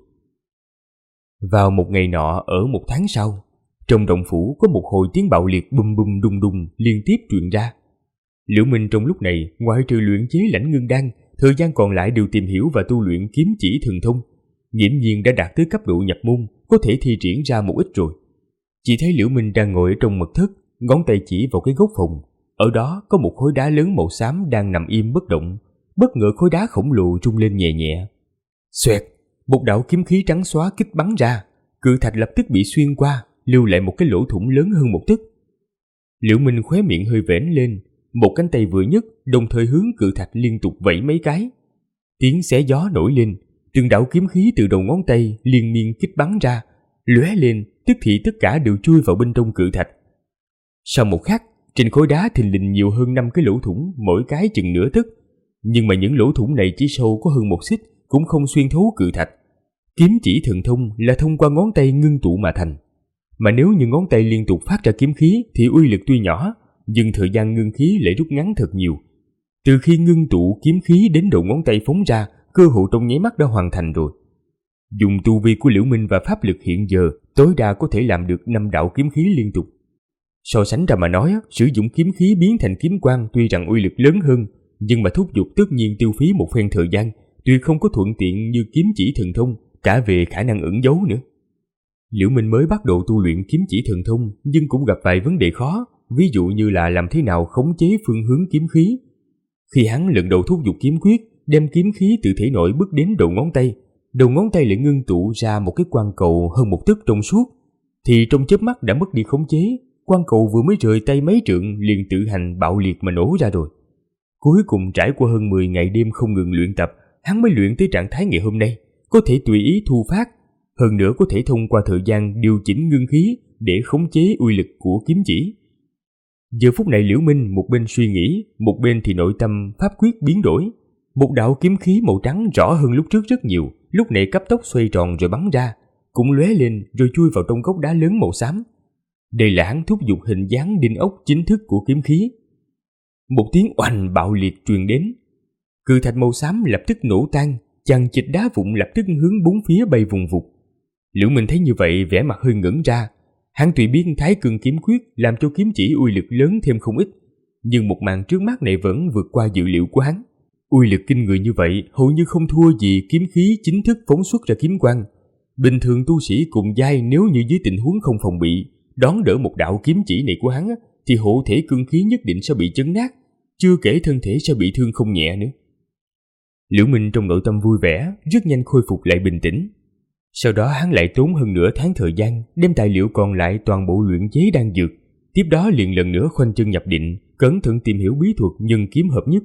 Vào một ngày nọ ở một tháng sau, trong động phủ có một hồi tiếng bạo liệt bùm bùm đùng đùng liên tiếp truyền ra. Liễu Minh trong lúc này ngoại trừ luyện chế lãnh ngưng đan, thời gian còn lại đều tìm hiểu và tu luyện kiếm chỉ thần thông. Nghiễm nhiên đã đạt tới cấp độ nhập môn, có thể thi triển ra một ít rồi. Chỉ thấy Liễu Minh đang ngồi ở trong mật thất, ngón tay chỉ vào cái góc phòng. Ở đó có một khối đá lớn màu xám đang nằm im bất động. Bất ngờ khối đá khổng lồ rung lên nhẹ nhẹ. Xoẹt, một đạo kiếm khí trắng xóa kích bắn ra, cự thạch lập tức bị xuyên qua, lưu lại một cái lỗ thủng lớn hơn một tấc. Liễu Minh khóe miệng hơi vểnh lên, một cánh tay vừa nhấc, đồng thời hướng cự thạch liên tục vẫy mấy cái. Tiếng xé gió nổi lên, từng đạo kiếm khí từ đầu ngón tay liên miên kích bắn ra, lóe lên, tức thì tất cả đều chui vào bên trong cự thạch. Sau một khắc, trên khối đá thình lình nhiều hơn 5 cái lỗ thủng, mỗi cái chừng nửa tấc. Nhưng mà những lỗ thủng này chỉ sâu có hơn 1 xích, cũng không xuyên thấu cự thạch. Kiếm chỉ thần thông là thông qua ngón tay ngưng tụ mà thành. Mà nếu như ngón tay liên tục phát ra kiếm khí thì uy lực tuy nhỏ, nhưng thời gian ngưng khí lại rút ngắn thật nhiều. Từ khi ngưng tụ kiếm khí đến đầu ngón tay phóng ra, cơ hội trong nháy mắt đã hoàn thành rồi. Dùng tu vi của Liễu Minh và pháp lực hiện giờ, tối đa có thể làm được 5 đạo kiếm khí liên tục. So sánh ra mà nói, sử dụng kiếm khí biến thành kiếm quang tuy rằng uy lực lớn hơn, nhưng mà thúc giục tất nhiên tiêu phí một phen thời gian, tuy không có thuận tiện như kiếm chỉ thần thông, cả về khả năng ẩn giấu nữa. Liễu Minh mới bắt đầu tu luyện kiếm chỉ thần thông, nhưng cũng gặp vài vấn đề khó, ví dụ như là làm thế nào khống chế phương hướng kiếm khí. Khi hắn lần đầu thúc giục kiếm quyết, đem kiếm khí từ thể nội bước đến đầu ngón tay lại ngưng tụ ra một cái quang cầu hơn 1 tấc trong suốt, thì trong chớp mắt đã mất đi khống chế, quang cầu vừa mới rời tay mấy trượng liền tự hành bạo liệt mà nổ ra rồi. Cuối cùng trải qua hơn 10 ngày đêm không ngừng luyện tập, hắn mới luyện tới trạng thái ngày hôm nay, có thể tùy ý thu phát, hơn nữa có thể thông qua thời gian điều chỉnh ngưng khí để khống chế uy lực của kiếm chỉ. Giờ phút này Liễu Minh một bên suy nghĩ, một bên thì nội tâm pháp quyết biến đổi. Một đạo kiếm khí màu trắng rõ hơn lúc trước rất nhiều, lúc này cấp tốc xoay tròn rồi bắn ra, cũng lóe lên rồi chui vào trong gốc đá lớn màu xám. Đây là hắn thúc giục hình dáng đinh ốc chính thức của kiếm khí. Một tiếng oanh bạo liệt truyền đến, cự thạch màu xám lập tức nổ tan, chằng chịt đá vụn lập tức hướng bốn phía bay vùng vụt. Liễu Minh thấy như vậy vẻ mặt hơi ngẩn ra, hắn tùy biết Thái Cương Kiếm Quyết làm cho kiếm chỉ uy lực lớn thêm không ít, nhưng một màn trước mắt này vẫn vượt qua dự liệu của hắn. Uy lực kinh người như vậy hầu như không thua gì kiếm khí chính thức phóng xuất ra kiếm quang. Bình thường tu sĩ cùng giai nếu như dưới tình huống không phòng bị, đón đỡ một đạo kiếm chỉ này của hắn thì hộ thể cương khí nhất định sẽ bị chấn nát, chưa kể thân thể sẽ bị thương không nhẹ nữa. Liễu Minh trong nội tâm vui vẻ, rất nhanh khôi phục lại bình tĩnh. Sau đó hắn lại tốn hơn nửa tháng thời gian đem tài liệu còn lại toàn bộ luyện chế đan dược, tiếp đó liền lần nữa khoanh chân nhập định, cẩn thận tìm hiểu bí thuật nhân kiếm hợp nhất.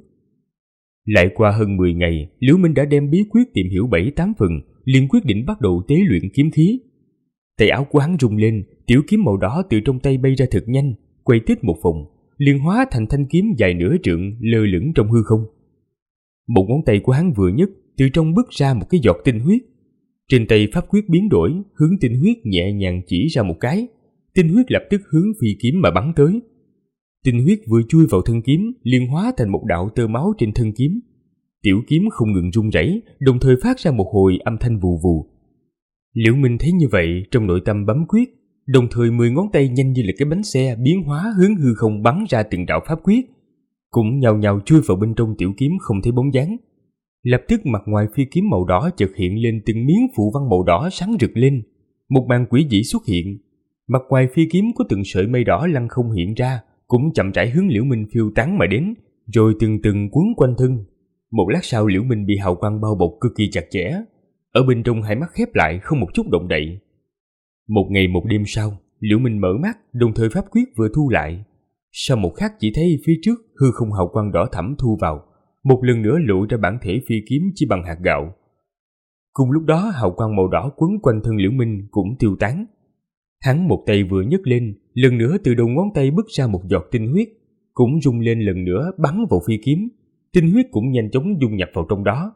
Lại qua hơn 10 ngày, Liễu Minh đã đem bí quyết tìm hiểu 7-8 phần, liền quyết định bắt đầu tế luyện kiếm khí. Tay áo của hắn rung lên, tiểu kiếm màu đỏ từ trong tay bay ra thật nhanh, quay tít một vòng, liền hóa thành thanh kiếm dài nửa trượng lơ lửng trong hư không. Một ngón tay của hắn vừa nhấc, từ trong bứt ra một cái giọt tinh huyết. Trên tay pháp quyết biến đổi, hướng tinh huyết nhẹ nhàng chỉ ra một cái, tinh huyết lập tức hướng phi kiếm mà bắn tới. Tinh huyết vừa chui vào thân kiếm, liền hóa thành một đạo tơ máu trên thân kiếm. Tiểu kiếm không ngừng rung rẩy, đồng thời phát ra một hồi âm thanh vù vù. Liễu Minh thấy như vậy, trong nội tâm bấm quyết, đồng thời 10 ngón tay nhanh như là cái bánh xe biến hóa hướng hư không bắn ra từng đạo pháp quyết, cũng nhào nhào chui vào bên trong tiểu kiếm không thấy bóng dáng. Lập tức mặt ngoài phi kiếm màu đỏ chợt hiện lên từng miếng phù văn màu đỏ sáng rực lên, một màn quỷ dị xuất hiện. Mặt ngoài phi kiếm có từng sợi mây đỏ lăng không hiện ra, cũng chậm rãi hướng Liễu Minh phiêu tán mà đến, rồi từng từng quấn quanh thân. Một lát sau Liễu Minh bị hào quang bao bọc cực kỳ chặt chẽ, ở bên trong hai mắt khép lại không một chút động đậy. Một ngày một đêm sau, Liễu Minh mở mắt, đồng thời pháp quyết vừa thu lại. Sau một khắc chỉ thấy phía trước hư không hào quang đỏ thẫm thu vào, một lần nữa lộ ra bản thể phi kiếm chỉ bằng hạt gạo. Cùng lúc đó hào quang màu đỏ quấn quanh thân Liễu Minh cũng tiêu tán. Hắn một tay vừa nhấc lên, lần nữa từ đầu ngón tay bứt ra một giọt tinh huyết, cũng rung lên lần nữa bắn vào phi kiếm. Tinh huyết cũng nhanh chóng dung nhập vào trong đó.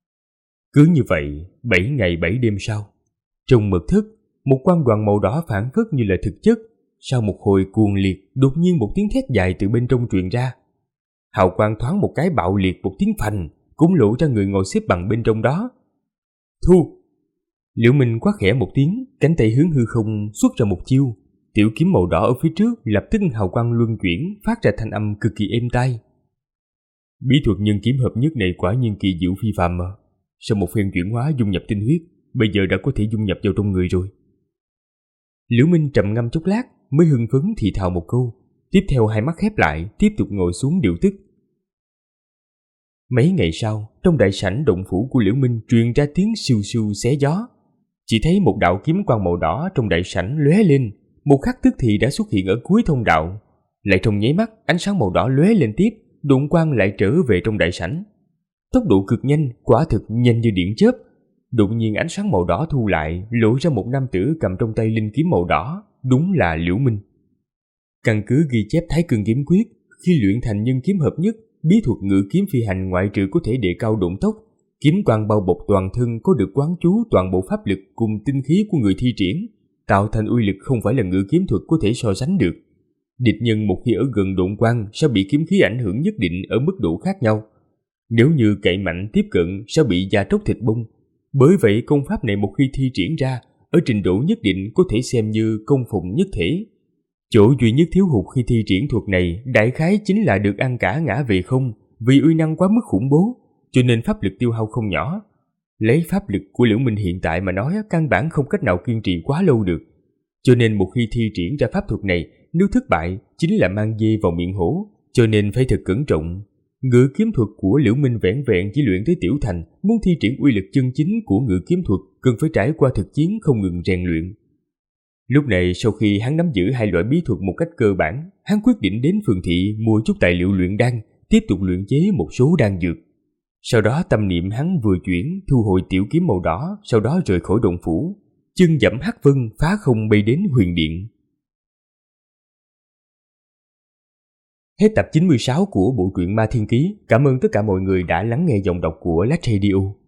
Cứ như vậy, 7 ngày 7 đêm sau, trong mật thất, một quang đoàn màu đỏ phảng phất như là thực chất. Sau một hồi cuồng liệt, đột nhiên một tiếng thét dài từ bên trong truyền ra. Hào quang thoáng một cái bạo liệt một tiếng phành, cũng lộ ra người ngồi xếp bằng bên trong đó. Thu! Liễu Minh quát khẽ một tiếng, cánh tay hướng hư không xuất ra một chiêu. Tiểu kiếm màu đỏ ở phía trước lập tức hào quang luân chuyển, phát ra thanh âm cực kỳ êm tai. Bí thuật nhân kiếm hợp nhất này quả nhiên kỳ diệu phi phàm mà. Sau một phen chuyển hóa dung nhập tinh huyết, bây giờ đã có thể dung nhập vào trong người rồi. Liễu Minh trầm ngâm chốc lát mới hưng phấn thì thào một câu, tiếp theo hai mắt khép lại, tiếp tục ngồi xuống điều tức. Mấy ngày sau, trong đại sảnh động phủ của Liễu Minh truyền ra tiếng siêu siêu xé gió. Chỉ thấy một đạo kiếm quang màu đỏ trong đại sảnh lóe lên, một khắc tức thì đã xuất hiện ở cuối thông đạo. Lại trong nháy mắt, ánh sáng màu đỏ lóe lên tiếp, đụng quang lại trở về trong đại sảnh. Tốc độ cực nhanh, quả thực nhanh như điện chớp. Đột nhiên ánh sáng màu đỏ thu lại, lộ ra một nam tử cầm trong tay linh kiếm màu đỏ, đúng là Liễu Minh. Căn cứ ghi chép Thái Cương kiếm quyết, khi luyện thành nhân kiếm hợp nhất, bí thuật ngự kiếm phi hành ngoại trừ có thể đề cao độn tốc, kiếm quang bao bọc toàn thân có được quán chú toàn bộ pháp lực cùng tinh khí của người thi triển, tạo thành uy lực không phải là ngự kiếm thuật có thể so sánh được. Địch nhân một khi ở gần độn quang sẽ bị kiếm khí ảnh hưởng nhất định ở mức độ khác nhau. Nếu như cậy mạnh tiếp cận sẽ bị da tróc thịt bung. Bởi vậy công pháp này một khi thi triển ra, ở trình độ nhất định có thể xem như công phụng nhất thể. Chỗ duy nhất thiếu hụt khi thi triển thuật này đại khái chính là được ăn cả ngã về không, vì uy năng quá mức khủng bố, cho nên pháp lực tiêu hao không nhỏ. Lấy pháp lực của Liễu Minh hiện tại mà nói, căn bản không cách nào kiên trì quá lâu được. Cho nên một khi thi triển ra pháp thuật này, nếu thất bại chính là mang dê vào miệng hổ, cho nên phải thật cẩn trọng. Ngự kiếm thuật của Liễu Minh vẹn vẹn chỉ luyện tới tiểu thành, muốn thi triển uy lực chân chính của ngự kiếm thuật cần phải trải qua thực chiến không ngừng rèn luyện. Lúc này sau khi hắn nắm giữ hai loại bí thuật một cách cơ bản, hắn quyết định đến phường thị mua chút tài liệu luyện đan, tiếp tục luyện chế một số đan dược. Sau đó tâm niệm hắn vừa chuyển, thu hồi tiểu kiếm màu đỏ, sau đó rời khỏi động phủ, chân dẫm hắc vân phá không bay đến huyền điện. Hết tập 96 của bộ truyện Ma Thiên Ký. Cảm ơn tất cả mọi người đã lắng nghe giọng đọc của Lách Radio.